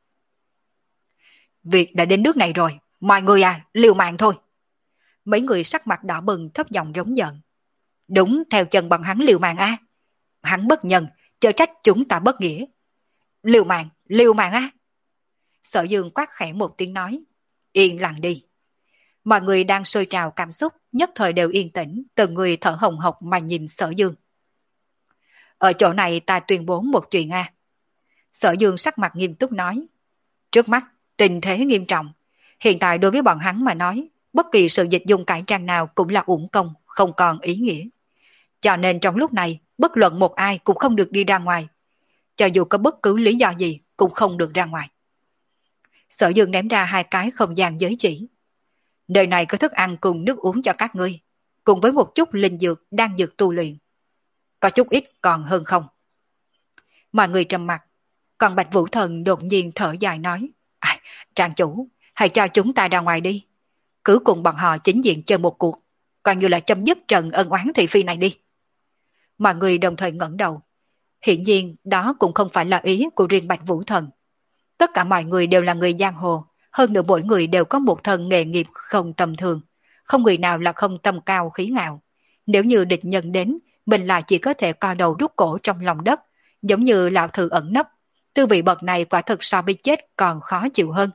Việc đã đến nước này rồi, mọi người à, liều mạng thôi. Mấy người sắc mặt đỏ bừng thấp giọng rống giận. Đúng theo chân bọn hắn liều mạng a. Hắn bất nhân, chớ trách chúng ta bất nghĩa. Liều mạng, liều mạng a. Sở Dương quát khẽ một tiếng nói. Yên lặng đi. Mọi người đang sôi trào cảm xúc, nhất thời đều yên tĩnh, từng người thở hồng hộc mà nhìn Sở Dương. Ở chỗ này ta tuyên bố một chuyện a. Sở Dương sắc mặt nghiêm túc nói. Trước mắt, tình thế nghiêm trọng. Hiện tại đối với bọn hắn mà nói, bất kỳ sự dịch dung cải trang nào cũng là uổng công, không còn ý nghĩa. Cho nên trong lúc này, bất luận một ai cũng không được đi ra ngoài. Cho dù có bất cứ lý do gì cũng không được ra ngoài. Sở Dương ném ra hai cái không gian giới chỉ. Nơi này có thức ăn cùng nước uống cho các ngươi, cùng với một chút linh dược đang dược tu luyện. Có chút ít còn hơn không. Mọi người trầm mặt, còn Bạch Vũ Thần đột nhiên thở dài nói. À, Trang chủ, hãy cho chúng ta ra ngoài đi. Cứ cùng bọn họ chính diện chơi một cuộc, coi như là chấm dứt trận ân oán thị phi này đi. Mọi người đồng thời ngẩng đầu. Hiển nhiên đó cũng không phải là ý của riêng Bạch Vũ Thần. Tất cả mọi người đều là người giang hồ, hơn nữa mỗi người đều có một thân nghề nghiệp không tầm thường, không người nào là không tâm cao khí ngạo. Nếu như địch nhân đến, mình là chỉ có thể co đầu rút cổ trong lòng đất, giống như lão thử ẩn nấp. Tư vị bậc này quả thực so với chết còn khó chịu hơn.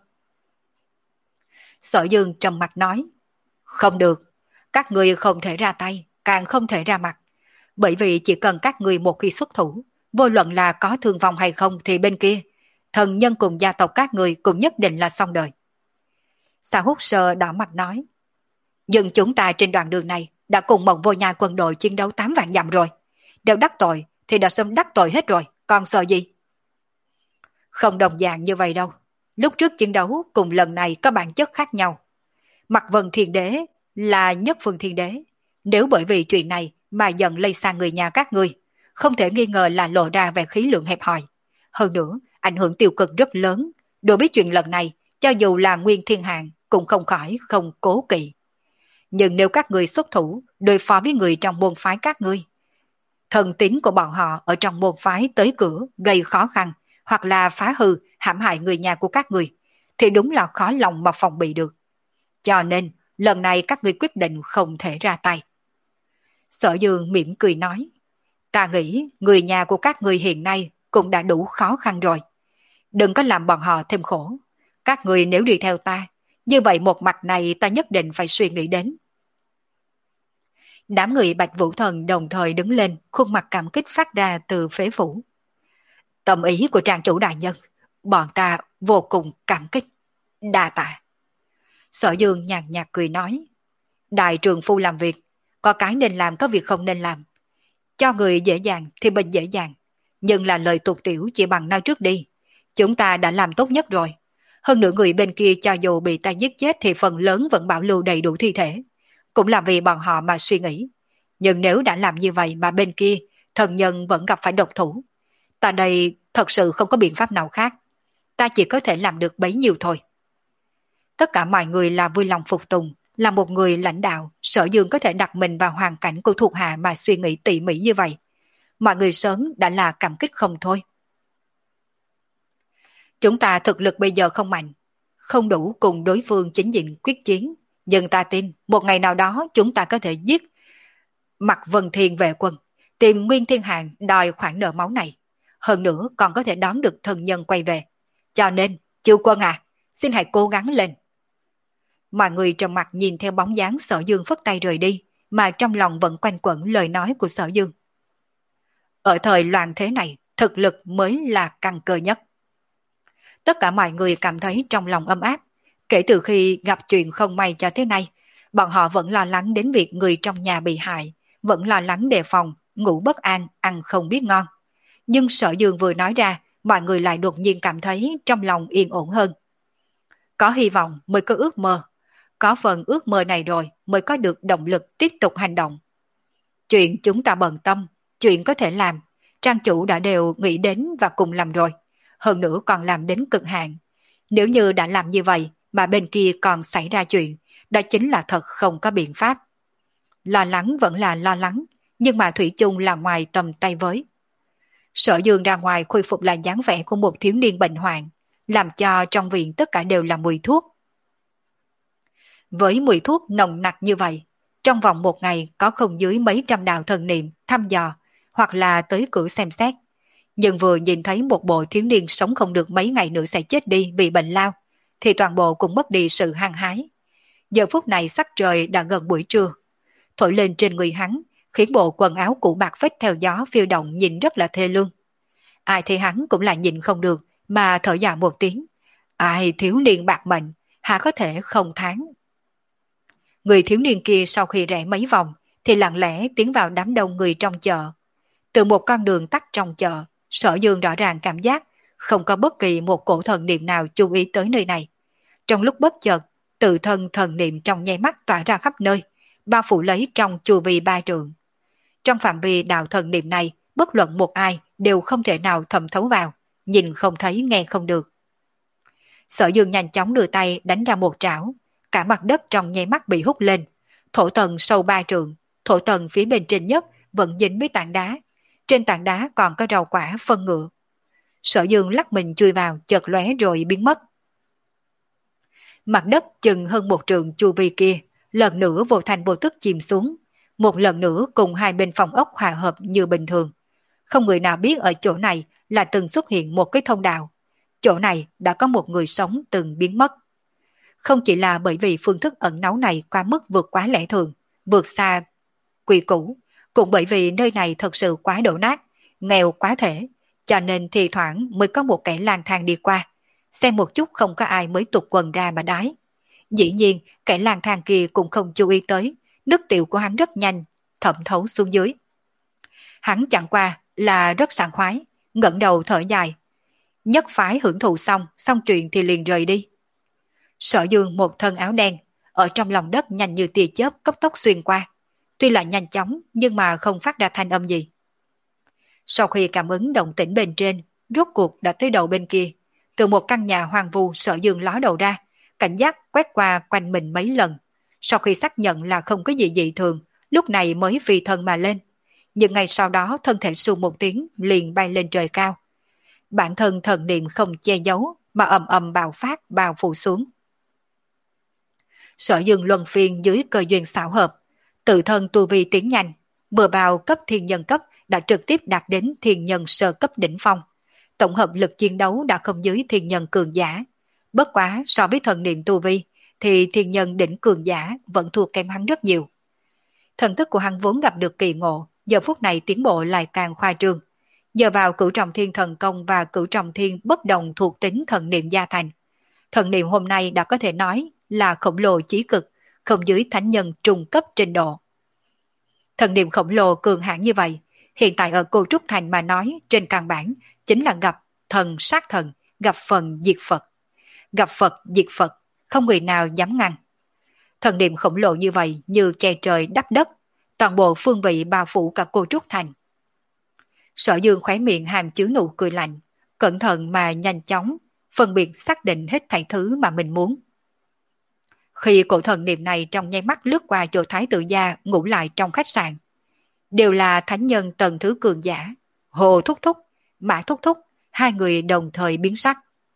Sở Dương trầm mặt nói. Không được, các ngươi không thể ra tay, càng không thể ra mặt. Bởi vì chỉ cần các ngươi một khi xuất thủ, vô luận là có thương vong hay không thì bên kia, thần nhân cùng gia tộc các người cũng nhất định là xong đời. Sa Hút Sơ đỏ mặt nói. Nhưng chúng ta trên đoạn đường này đã cùng Mộng Vô Nhai quân đội chiến đấu tám vạn dặm rồi. Đều đắc tội thì đã sớm đắc tội hết rồi, còn sợ gì? Không đồng dạng như vậy đâu. Lúc trước chiến đấu cùng lần này có bản chất khác nhau. Mặc Vân Thiên Đế là nhất phương thiên đế. Nếu bởi vì chuyện này mà giận lây sang người nhà các ngươi, không thể nghi ngờ là lộ ra về khí lượng hẹp hòi. Hơn nữa, ảnh hưởng tiêu cực rất lớn. Đối với chuyện lần này, cho dù là Nguyên Thiên Hạng cũng không khỏi không cố kỵ. Nhưng nếu các ngươi xuất thủ đối phó với người trong môn phái các ngươi, thần tín của bọn họ ở trong môn phái tới cửa gây khó khăn, hoặc là phá hư, hãm hại người nhà của các người, thì đúng là khó lòng mà phòng bị được. Cho nên, lần này các ngươi quyết định không thể ra tay. Sở Dương mỉm cười nói, ta nghĩ người nhà của các ngươi hiện nay cũng đã đủ khó khăn rồi. Đừng có làm bọn họ thêm khổ. Các ngươi nếu đi theo ta, như vậy một mặt này ta nhất định phải suy nghĩ đến. Đám người Bạch Vũ Thần đồng thời đứng lên, khuôn mặt cảm kích phát ra từ phế phủ. Tâm ý của trang chủ đại nhân, bọn ta vô cùng cảm kích. Đa tạ. Sở Dương nhàn nhạt cười nói, đại trường phu làm việc, có cái nên làm có việc không nên làm. Cho người dễ dàng thì mình dễ dàng, nhưng là lời tục tiểu chỉ bằng nói trước đi. Chúng ta đã làm tốt nhất rồi. Hơn nữa người bên kia cho dù bị ta giết chết thì phần lớn vẫn bảo lưu đầy đủ thi thể. Cũng là vì bọn họ mà suy nghĩ. Nhưng nếu đã làm như vậy mà bên kia, thần nhân vẫn gặp phải độc thủ. Ta đây thật sự không có biện pháp nào khác. Ta chỉ có thể làm được bấy nhiêu thôi. Tất cả mọi người là vui lòng phục tùng. Là một người lãnh đạo, Sở Dương có thể đặt mình vào hoàn cảnh của thuộc hạ mà suy nghĩ tỉ mỉ như vậy. Mọi người sớm đã là cảm kích không thôi. Chúng ta thực lực bây giờ không mạnh, không đủ cùng đối phương chính diện quyết chiến. Nhưng ta tin một ngày nào đó chúng ta có thể giết Mặc Vân Thiên vệ quân, tìm Nguyên Thiên Hạng đòi khoản nợ máu này. Hơn nữa còn có thể đón được thần nhân quay về. Cho nên, chư quân à, xin hãy cố gắng lên. Mọi người trầm mặt nhìn theo bóng dáng Sở Dương phất tay rời đi, mà trong lòng vẫn quanh quẩn lời nói của Sở Dương. Ở thời loạn thế này, thực lực mới là căn cơ nhất. Tất cả mọi người cảm thấy trong lòng ấm áp. Kể từ khi gặp chuyện không may cho thế này, bọn họ vẫn lo lắng đến việc người trong nhà bị hại, vẫn lo lắng đề phòng, ngủ bất an, ăn không biết ngon. Nhưng Sở Dương vừa nói ra, mọi người lại đột nhiên cảm thấy trong lòng yên ổn hơn. Có hy vọng mới có ước mơ. Có phần ước mơ này rồi mới có được động lực tiếp tục hành động. Chuyện chúng ta bận tâm, chuyện có thể làm, trang chủ đã đều nghĩ đến và cùng làm rồi. Hơn nữa còn làm đến cực hạn. Nếu như đã làm như vậy, mà bên kia còn xảy ra chuyện, đó chính là thật không có biện pháp. Lo lắng vẫn là lo lắng, nhưng mà thủy chung là ngoài tầm tay với. Sở Dương ra ngoài khôi phục lại dáng vẻ của một thiếu niên bệnh hoạn, làm cho trong viện tất cả đều là mùi thuốc. Với mùi thuốc nồng nặc như vậy, trong vòng một ngày có không dưới mấy trăm đạo thần niệm thăm dò, hoặc là tới cửa xem xét. Nhưng vừa nhìn thấy một bộ thiếu niên sống không được mấy ngày nữa sẽ chết đi vì bệnh lao, thì toàn bộ cũng mất đi sự hăng hái. Giờ phút này sắc trời đã gần buổi trưa, thổi lên trên người hắn, khiến bộ quần áo cũ bạc phết theo gió phiêu động nhìn rất là thê lương. Ai thấy hắn cũng là nhìn không được, mà thở dài một tiếng. Ai thiếu niên bạc mệnh, há có thể không tháng. Người thiếu niên kia sau khi rẽ mấy vòng, thì lặng lẽ tiến vào đám đông người trong chợ. Từ một con đường tắt trong chợ, Sở Dương rõ ràng cảm giác không có bất kỳ một cổ thần niệm nào chú ý tới nơi này. Trong lúc bất chợt, tự thân thần niệm trong nháy mắt tỏa ra khắp nơi, bao phủ lấy trong chu vi ba trượng. Trong phạm vi đạo thần niệm này, bất luận một ai đều không thể nào thẩm thấu vào, nhìn không thấy nghe không được. Sở Dương nhanh chóng đưa tay đánh ra một trảo, cả mặt đất trong nháy mắt bị hút lên. Thổ tầng sâu ba trượng, thổ tầng phía bên trên nhất vẫn dính với tảng đá. Trên tảng đá còn có rau quả phân ngựa. Sở Dương lắc mình chui vào, chợt lóe rồi biến mất. Mặt đất chừng hơn một trượng chu vi kia, lần nữa vô thành vô tức chìm xuống. Một lần nữa cùng hai bên phòng ốc hòa hợp như bình thường. Không người nào biết ở chỗ này là từng xuất hiện một cái thông đạo. Chỗ này đã có một người sống từng biến mất. Không chỉ là bởi vì phương thức ẩn náu này quá mức vượt quá lẽ thường, vượt xa quy củ, cũng bởi vì nơi này thật sự quá đổ nát, nghèo quá thể, cho nên thì thoảng mới có một kẻ lang thang đi qua, xem một chút không có ai mới tụt quần ra mà đái. Dĩ nhiên, kẻ lang thang kia cũng không chú ý tới, nước tiểu của hắn rất nhanh, thẩm thấu xuống dưới. Hắn chẳng qua là rất sảng khoái, ngẩng đầu thở dài. Nhất phái hưởng thụ xong, xong chuyện thì liền rời đi. Sở Dương một thân áo đen, ở trong lòng đất nhanh như tia chớp cấp tốc xuyên qua. Tuy là nhanh chóng nhưng mà không phát ra thanh âm gì. Sau khi cảm ứng động tĩnh bên trên, rốt cuộc đã tới đầu bên kia. Từ một căn nhà hoang vu, Sở Dương ló đầu ra, cảnh giác quét qua quanh mình mấy lần. Sau khi xác nhận là không có gì dị thường, lúc này mới phi thân mà lên. Nhưng ngày sau đó thân thể xù một tiếng liền bay lên trời cao. Bản thân thần niệm không che giấu mà ầm ầm bạo phát bao phủ xuống. Sở Dương luân phiên dưới cơ duyên xảo hợp, tự thân tu vi tiến nhanh, vừa vào cấp thiên nhân cấp đã trực tiếp đạt đến thiên nhân sơ cấp đỉnh phong. Tổng hợp lực chiến đấu đã không dưới thiên nhân cường giả. Bất quá so với thần niệm tu vi, thì thiên nhân đỉnh cường giả vẫn thua kém hắn rất nhiều. Thần thức của hắn vốn gặp được kỳ ngộ, giờ phút này tiến bộ lại càng khoa trương. Nhờ vào cửu trọng thiên thần công và cửu trọng thiên bất đồng thuộc tính thần niệm gia thành. Thần niệm hôm nay đã có thể nói là khổng lồ chí cực, không dưới thánh nhân trung cấp trình độ. Thần niệm khổng lồ cường hãn như vậy, hiện tại ở Cô Trúc Thành mà nói trên căn bản chính là gặp thần sát thần, gặp phần diệt Phật. Gặp Phật diệt Phật, không người nào dám ngăn. Thần niệm khổng lồ như vậy như che trời đắp đất, toàn bộ phương vị bao phủ cả Cô Trúc Thành. Sở Dương khóe miệng hàm chứa nụ cười lạnh, cẩn thận mà nhanh chóng, phân biệt xác định hết thảy thứ mà mình muốn. Khi cổ thần niệm này trong nháy mắt lướt qua chỗ Thái tử gia ngủ lại trong khách sạn, đều là thánh nhân tầng thứ cường giả, Hồ Thúc Thúc, Mã Thúc Thúc, hai người đồng thời biến sắc.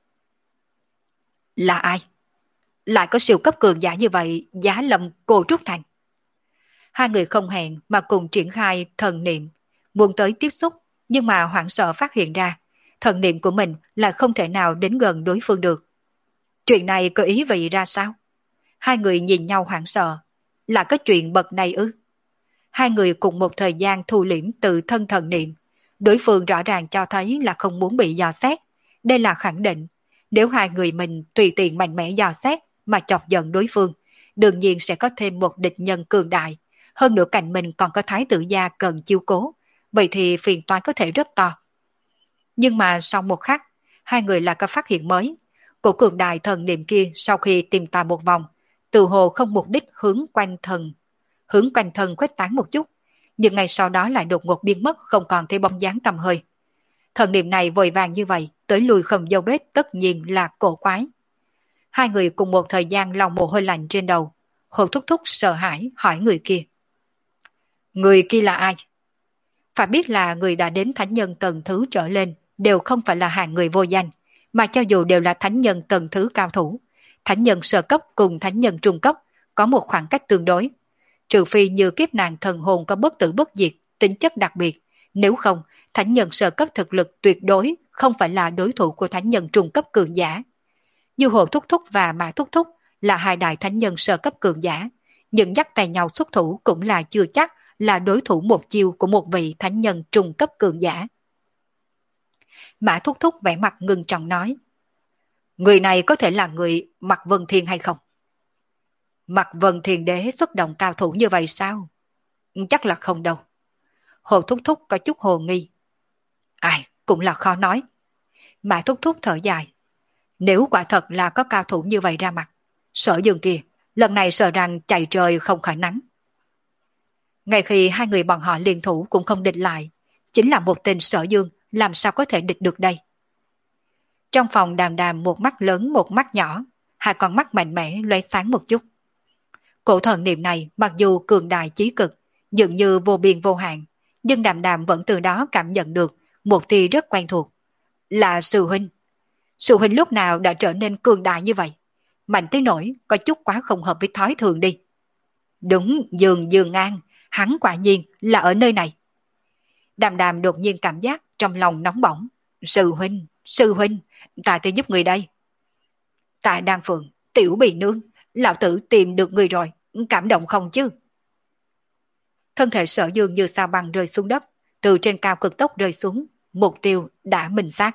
Là ai? Lại có siêu cấp cường giả như vậy giá lâm Cô Trúc Thành? Hai người không hẹn mà cùng triển khai thần niệm, muốn tới tiếp xúc, nhưng mà hoảng sợ phát hiện ra, thần niệm của mình là không thể nào đến gần đối phương được. Chuyện này có ý vị ra sao? Hai người nhìn nhau hoảng sợ, là có chuyện bậc này ư? Hai người cùng một thời gian thu liễm tự thân thần niệm, đối phương rõ ràng cho thấy là không muốn bị dò xét, đây là khẳng định. Nếu hai người mình tùy tiện mạnh mẽ dò xét mà chọc giận đối phương, đương nhiên sẽ có thêm một địch nhân cường đại, hơn nữa cạnh mình còn có thái tử gia cần chiêu cố, vậy thì phiền toái có thể rất to. Nhưng mà sau một khắc, hai người lại có phát hiện mới. Cổ cường đại thần niệm kia sau khi tìm tòi một vòng, tự hồ không mục đích hướng quanh thần, hướng quanh thần khuếch tán một chút, nhưng ngày sau đó lại đột ngột biến mất, không còn thấy bóng dáng tầm hơi. Thần niệm này vội vàng như vậy, tới lùi không dấu vết tất nhiên là cổ quái. Hai người cùng một thời gian lau mồ hôi lạnh trên đầu. Hồ Thúc Thúc sợ hãi hỏi người kia. Người kia là ai? Phải biết là người đã đến thánh nhân tầng thứ trở lên đều không phải là hạng người vô danh, mà cho dù đều là thánh nhân tầng thứ cao thủ. Thánh nhân sơ cấp cùng thánh nhân trung cấp có một khoảng cách tương đối. Trừ phi như kiếp nạn thần hồn có bất tử bất diệt, tính chất đặc biệt. Nếu không, thánh nhân sơ cấp thực lực tuyệt đối không phải là đối thủ của thánh nhân trung cấp cường giả. Như Hồ Thúc Thúc và Mã Thúc Thúc là hai đại thánh nhân sơ cấp cường giả, nhưng dắt tay nhau xuất thủ cũng là chưa chắc là đối thủ một chiêu của một vị thánh nhân trung cấp cường giả. Mã Thúc Thúc vẻ mặt ngưng trọng nói. Người này có thể là người Mạc Vân Thiên hay không? Mạc Vân Thiên Đế xuất động cao thủ như vậy sao? Chắc là không đâu. Hồ Thúc Thúc có chút hồ nghi. Ai, cũng là khó nói. Mã Thúc Thúc thở dài. Nếu quả thật là có cao thủ như vậy ra mặt, Sở Dương kia, lần này sợ rằng chạy trời không khỏi nắng. Ngay khi hai người bọn họ liên thủ cũng không địch lại, chính là một tên Sở Dương làm sao có thể địch được đây. Trong phòng Đàm Đàm một mắt lớn một mắt nhỏ, hai con mắt mạnh mẽ lóe sáng một chút. Cổ thần niệm này mặc dù cường đại chí cực, dường như vô biên vô hạn, nhưng Đàm Đàm vẫn từ đó cảm nhận được một tia rất quen thuộc. Là sư huynh. Sư huynh lúc nào đã trở nên cường đại như vậy? Mạnh tới nỗi có chút quá không hợp với thói thường đi. Đúng, Dương Dương An, hắn quả nhiên là ở nơi này. Đàm Đàm đột nhiên cảm giác trong lòng nóng bỏng. Sư huynh, sư huynh, ta tới giúp người đây. Tại Đan Phượng, Tiểu Bì Nương, lão tử tìm được người rồi, cảm động không chứ? Thân thể Sở Dương như sao băng rơi xuống đất, từ trên cao cực tốc rơi xuống, mục tiêu đã minh xác.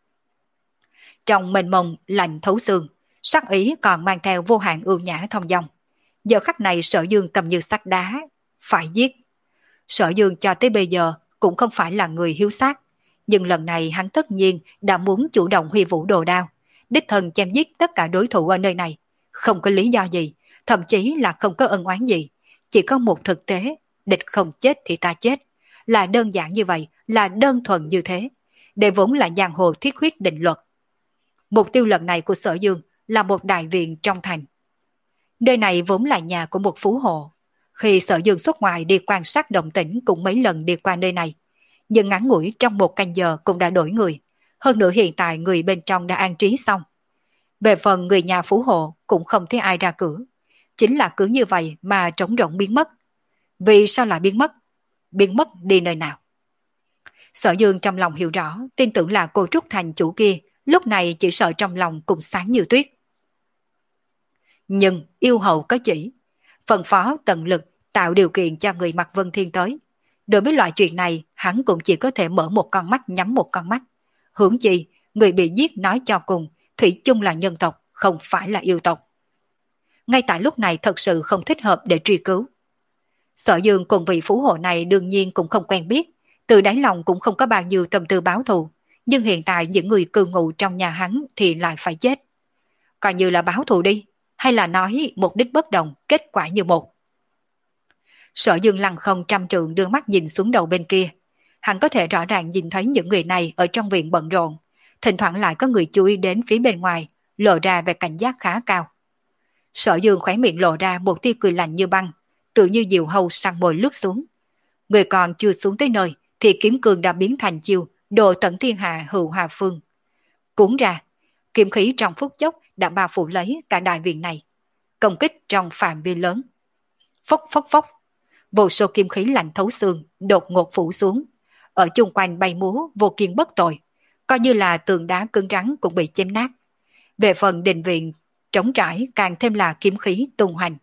Trong mênh mông lạnh thấu xương, sắc ý còn mang theo vô hạn ưu nhã thông dong. Giờ khắc này Sở Dương cầm như sắt đá, phải giết. Sở Dương cho tới bây giờ cũng không phải là người hiếu sát, nhưng lần này hắn tất nhiên đã muốn chủ động huy vũ đồ đao, đích thân chém giết tất cả đối thủ ở nơi này, không có lý do gì, thậm chí là không có ân oán gì, chỉ có một thực tế, địch không chết thì ta chết, là đơn giản như vậy, là đơn thuần như thế, để vốn là giang hồ thiết huyết định luật. Mục tiêu lần này của Sở Dương là một đại viện trong thành. Nơi này vốn là nhà của một phú hộ. Khi Sở Dương xuất ngoài đi quan sát động tĩnh cũng mấy lần đi qua nơi này, nhưng ngắn ngủi trong một canh giờ cũng đã đổi người. Hơn nữa hiện tại người bên trong đã an trí xong. Về phần người nhà phú hộ cũng không thấy ai ra cửa. Chính là cứ như vậy mà trống rỗng biến mất. Vì sao lại biến mất? Biến mất đi nơi nào? Sở Dương trong lòng hiểu rõ, tin tưởng là cô Trúc Thành chủ kia, lúc này chỉ sợ trong lòng cũng sáng như tuyết. Nhưng yêu hậu có chỉ, phân phó tận lực tạo điều kiện cho người Mạc Vân Thiên tới. Đối với loại chuyện này, hắn cũng chỉ có thể mở một con mắt nhắm một con mắt. Hướng chi, người bị giết nói cho cùng, thủy chung là nhân tộc, không phải là yêu tộc. Ngay tại lúc này thật sự không thích hợp để truy cứu. Sở Dương cùng vị phú hộ này đương nhiên cũng không quen biết, từ đáy lòng cũng không có bao nhiêu tâm tư báo thù, nhưng hiện tại những người cư ngụ trong nhà hắn thì lại phải chết. Coi như là báo thù đi, hay là nói mục đích bất đồng, kết quả như một. Sở Dương lăng không trăm trượng đưa mắt nhìn xuống đầu bên kia. Hắn có thể rõ ràng nhìn thấy những người này ở trong viện bận rộn, thỉnh thoảng lại có người chú ý đến phía bên ngoài, lộ ra về cảnh giác khá cao. Sở Dương khóe miệng lộ ra một tia cười lạnh như băng, tự như diều hâu săn mồi lướt xuống. Người còn chưa xuống tới nơi thì kiếm cường đã biến thành chiêu đồ tận thiên hạ hữu hà phương. Cuốn ra, kiếm khí trong phút chốc đã bao phủ lấy cả đại viện này, công kích trong phạm vi lớn. Phốc phốc phốc, vô số kiếm khí lạnh thấu xương đột ngột phủ xuống, ở chung quanh bay múa vô kiên bất tội, coi như là tường đá cứng rắn cũng bị chém nát. Về phần đình viện trống trải càng thêm là kiếm khí tung hoành.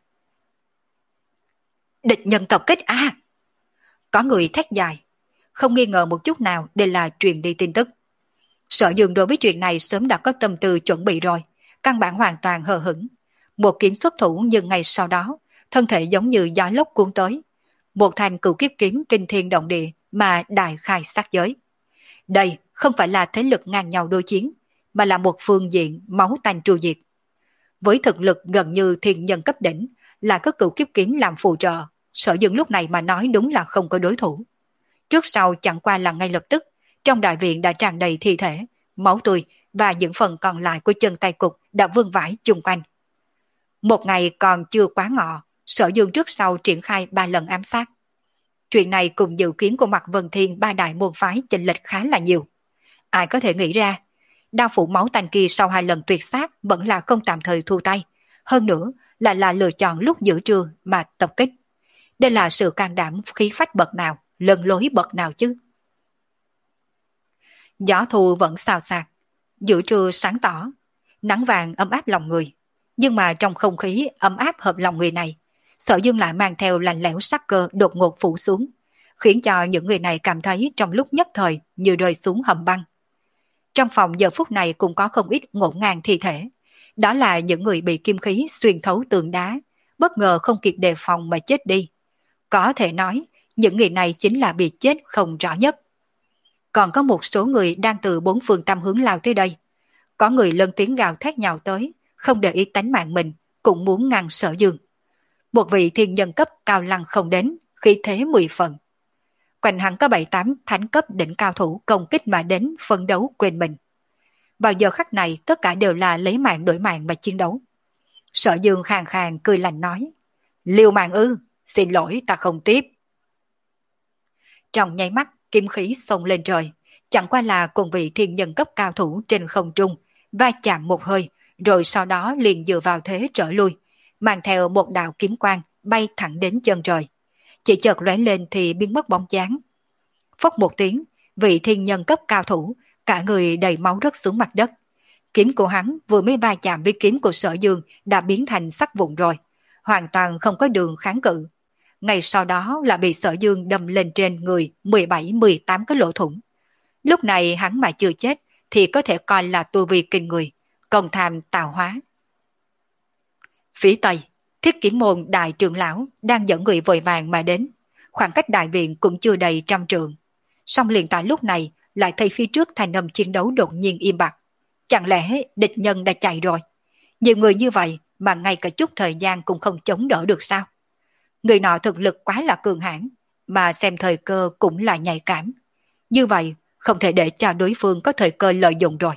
Địch nhân tập kích a! À! Có người thét dài, không nghi ngờ một chút nào đây là truyền đi tin tức. Sở Dương đối với chuyện này sớm đã có tâm tư chuẩn bị rồi, căn bản hoàn toàn hờ hững. Một kiếm xuất thủ nhưng ngay sau đó, thân thể giống như gió lốc cuốn tới. Một thanh cửu kiếp kiếm kinh thiên động địa mà đại khai sát giới. Đây không phải là thế lực ngang nhau đối chiến, mà là một phương diện máu tanh tru diệt. Với thực lực gần như thiên nhân cấp đỉnh, là có cửu kiếp kiếm làm phụ trợ, Sở Dương lúc này mà nói đúng là không có đối thủ. Trước sau chẳng qua là ngay lập tức, trong đại viện đã tràn đầy thi thể, máu tươi, và những phần còn lại của chân tay cục đã vương vãi chung quanh. Một ngày còn chưa quá ngọ, Sở Dương trước sau triển khai ba lần ám sát. Chuyện này cùng dự kiến của Mạc Vân Thiên ba đại môn phái chênh lệch khá là nhiều. Ai có thể nghĩ ra, đao phủ máu tanh kia sau hai lần tuyệt sát vẫn là không tạm thời thu tay. Hơn nữa là là lựa chọn lúc giữa trưa mà tập kích. Đây là sự can đảm khí phách bậc nào, lân lối bậc nào chứ. Gió thu vẫn xào xạc, giữa trưa sáng tỏ, nắng vàng ấm áp lòng người. Nhưng mà trong không khí ấm áp hợp lòng người này, Sở Dương lại mang theo lạnh lẽo sắc cơ đột ngột phủ xuống, khiến cho những người này cảm thấy trong lúc nhất thời như rơi xuống hầm băng. Trong phòng giờ phút này cũng có không ít ngổn ngang thi thể. Đó là những người bị kim khí xuyên thấu tường đá, bất ngờ không kịp đề phòng mà chết đi. Có thể nói, những người này chính là bị chết không rõ nhất. Còn có một số người đang từ bốn phương tám hướng lao tới đây. Có người lớn tiếng gào thét nhào tới, không để ý tánh mạng mình, cũng muốn ngăn Sở Dương. Một vị thiên nhân cấp cao lăng không đến, khí thế mười phần. Quanh hắn có bảy tám thánh cấp đỉnh cao thủ công kích mà đến phân đấu quên mình. Vào giờ khắc này tất cả đều là lấy mạng đổi mạng mà chiến đấu. Sở Dương khàn khàn cười lạnh nói, liều mạng ư, xin lỗi ta không tiếp. Trong nháy mắt kiếm khí xông lên trời, chẳng qua là cùng vị thiên nhân cấp cao thủ trên không trung, va chạm một hơi, rồi sau đó liền dựa vào thế trở lui, mang theo một đạo kiếm quang bay thẳng đến chân trời. Chỉ chợt lóe lên thì biến mất bóng dáng. Phốc một tiếng, vị thiên nhân cấp cao thủ, cả người đầy máu rớt xuống mặt đất. Kiếm của hắn vừa mới va chạm với kiếm của Sở Dương đã biến thành sắc vụn rồi, hoàn toàn không có đường kháng cự. Ngay sau đó là bị Sở Dương đâm lên trên người mười bảy mười tám cái lỗ thủng. Lúc này hắn mà chưa chết thì có thể coi là tu vi kinh người, công tham tạo hóa. Phía Tây, Thiết Kiếm Môn đại trưởng lão đang dẫn người vội vàng mà đến, khoảng cách đại viện cũng chưa đầy trăm trượng. Song liền tại lúc này lại thấy phía trước thanh âm chiến đấu đột nhiên im bặt. Chẳng lẽ địch nhân đã chạy rồi? Nhiều người như vậy mà ngay cả chút thời gian cũng không chống đỡ được sao? Người nọ thực lực quá là cường hãn, mà xem thời cơ cũng là nhạy cảm. Như vậy không thể để cho đối phương có thời cơ lợi dụng rồi.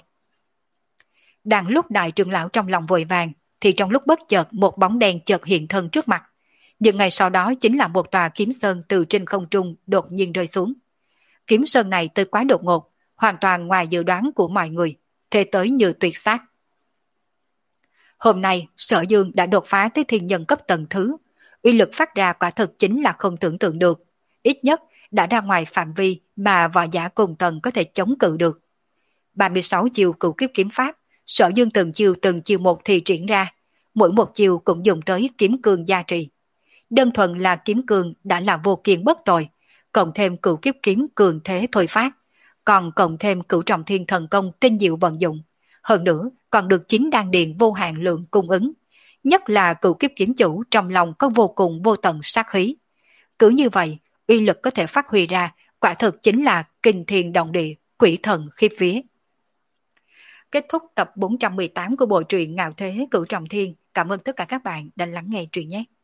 Đang lúc đại trưởng lão trong lòng vội vàng, thì trong lúc bất chợt một bóng đen chợt hiện thân trước mặt. Nhưng ngày sau đó chính là một tòa kiếm sơn từ trên không trung đột nhiên rơi xuống. Kiếm sơn này tới quá đột ngột, hoàn toàn ngoài dự đoán của mọi người, thế tới như tuyệt sát. Hôm nay Sở Dương đã đột phá tới thiên nhân cấp tầng thứ, uy lực phát ra quả thực chính là không tưởng tượng được, ít nhất đã ra ngoài phạm vi mà võ giả cùng tầng có thể chống cự được. ba mươi sáu chiêu cửu kiếp kiếm pháp, Sở Dương từng chiêu từng chiêu một thì triển ra, mỗi một chiêu cũng dùng tới kiếm cương gia trì. Đơn thuần là kiếm cương đã là vô kiên bất tội, cộng thêm cửu kiếp kiếm cường thế thôi phát, còn cộng thêm cửu trọng thiên thần công tinh diệu vận dụng, hơn nữa còn được chính đan điền vô hạn lượng cung ứng, nhất là cửu kiếp kiếm chủ trong lòng có vô cùng vô tận sát khí. Cứ như vậy, uy lực có thể phát huy ra, quả thực chính là kinh thiên động địa, quỷ thần khiếp vía. Kết thúc tập bốn trăm mười tám của bộ truyện Ngạo Thế Cửu Trọng Thiên. Cảm ơn tất cả các bạn đã lắng nghe truyện nhé.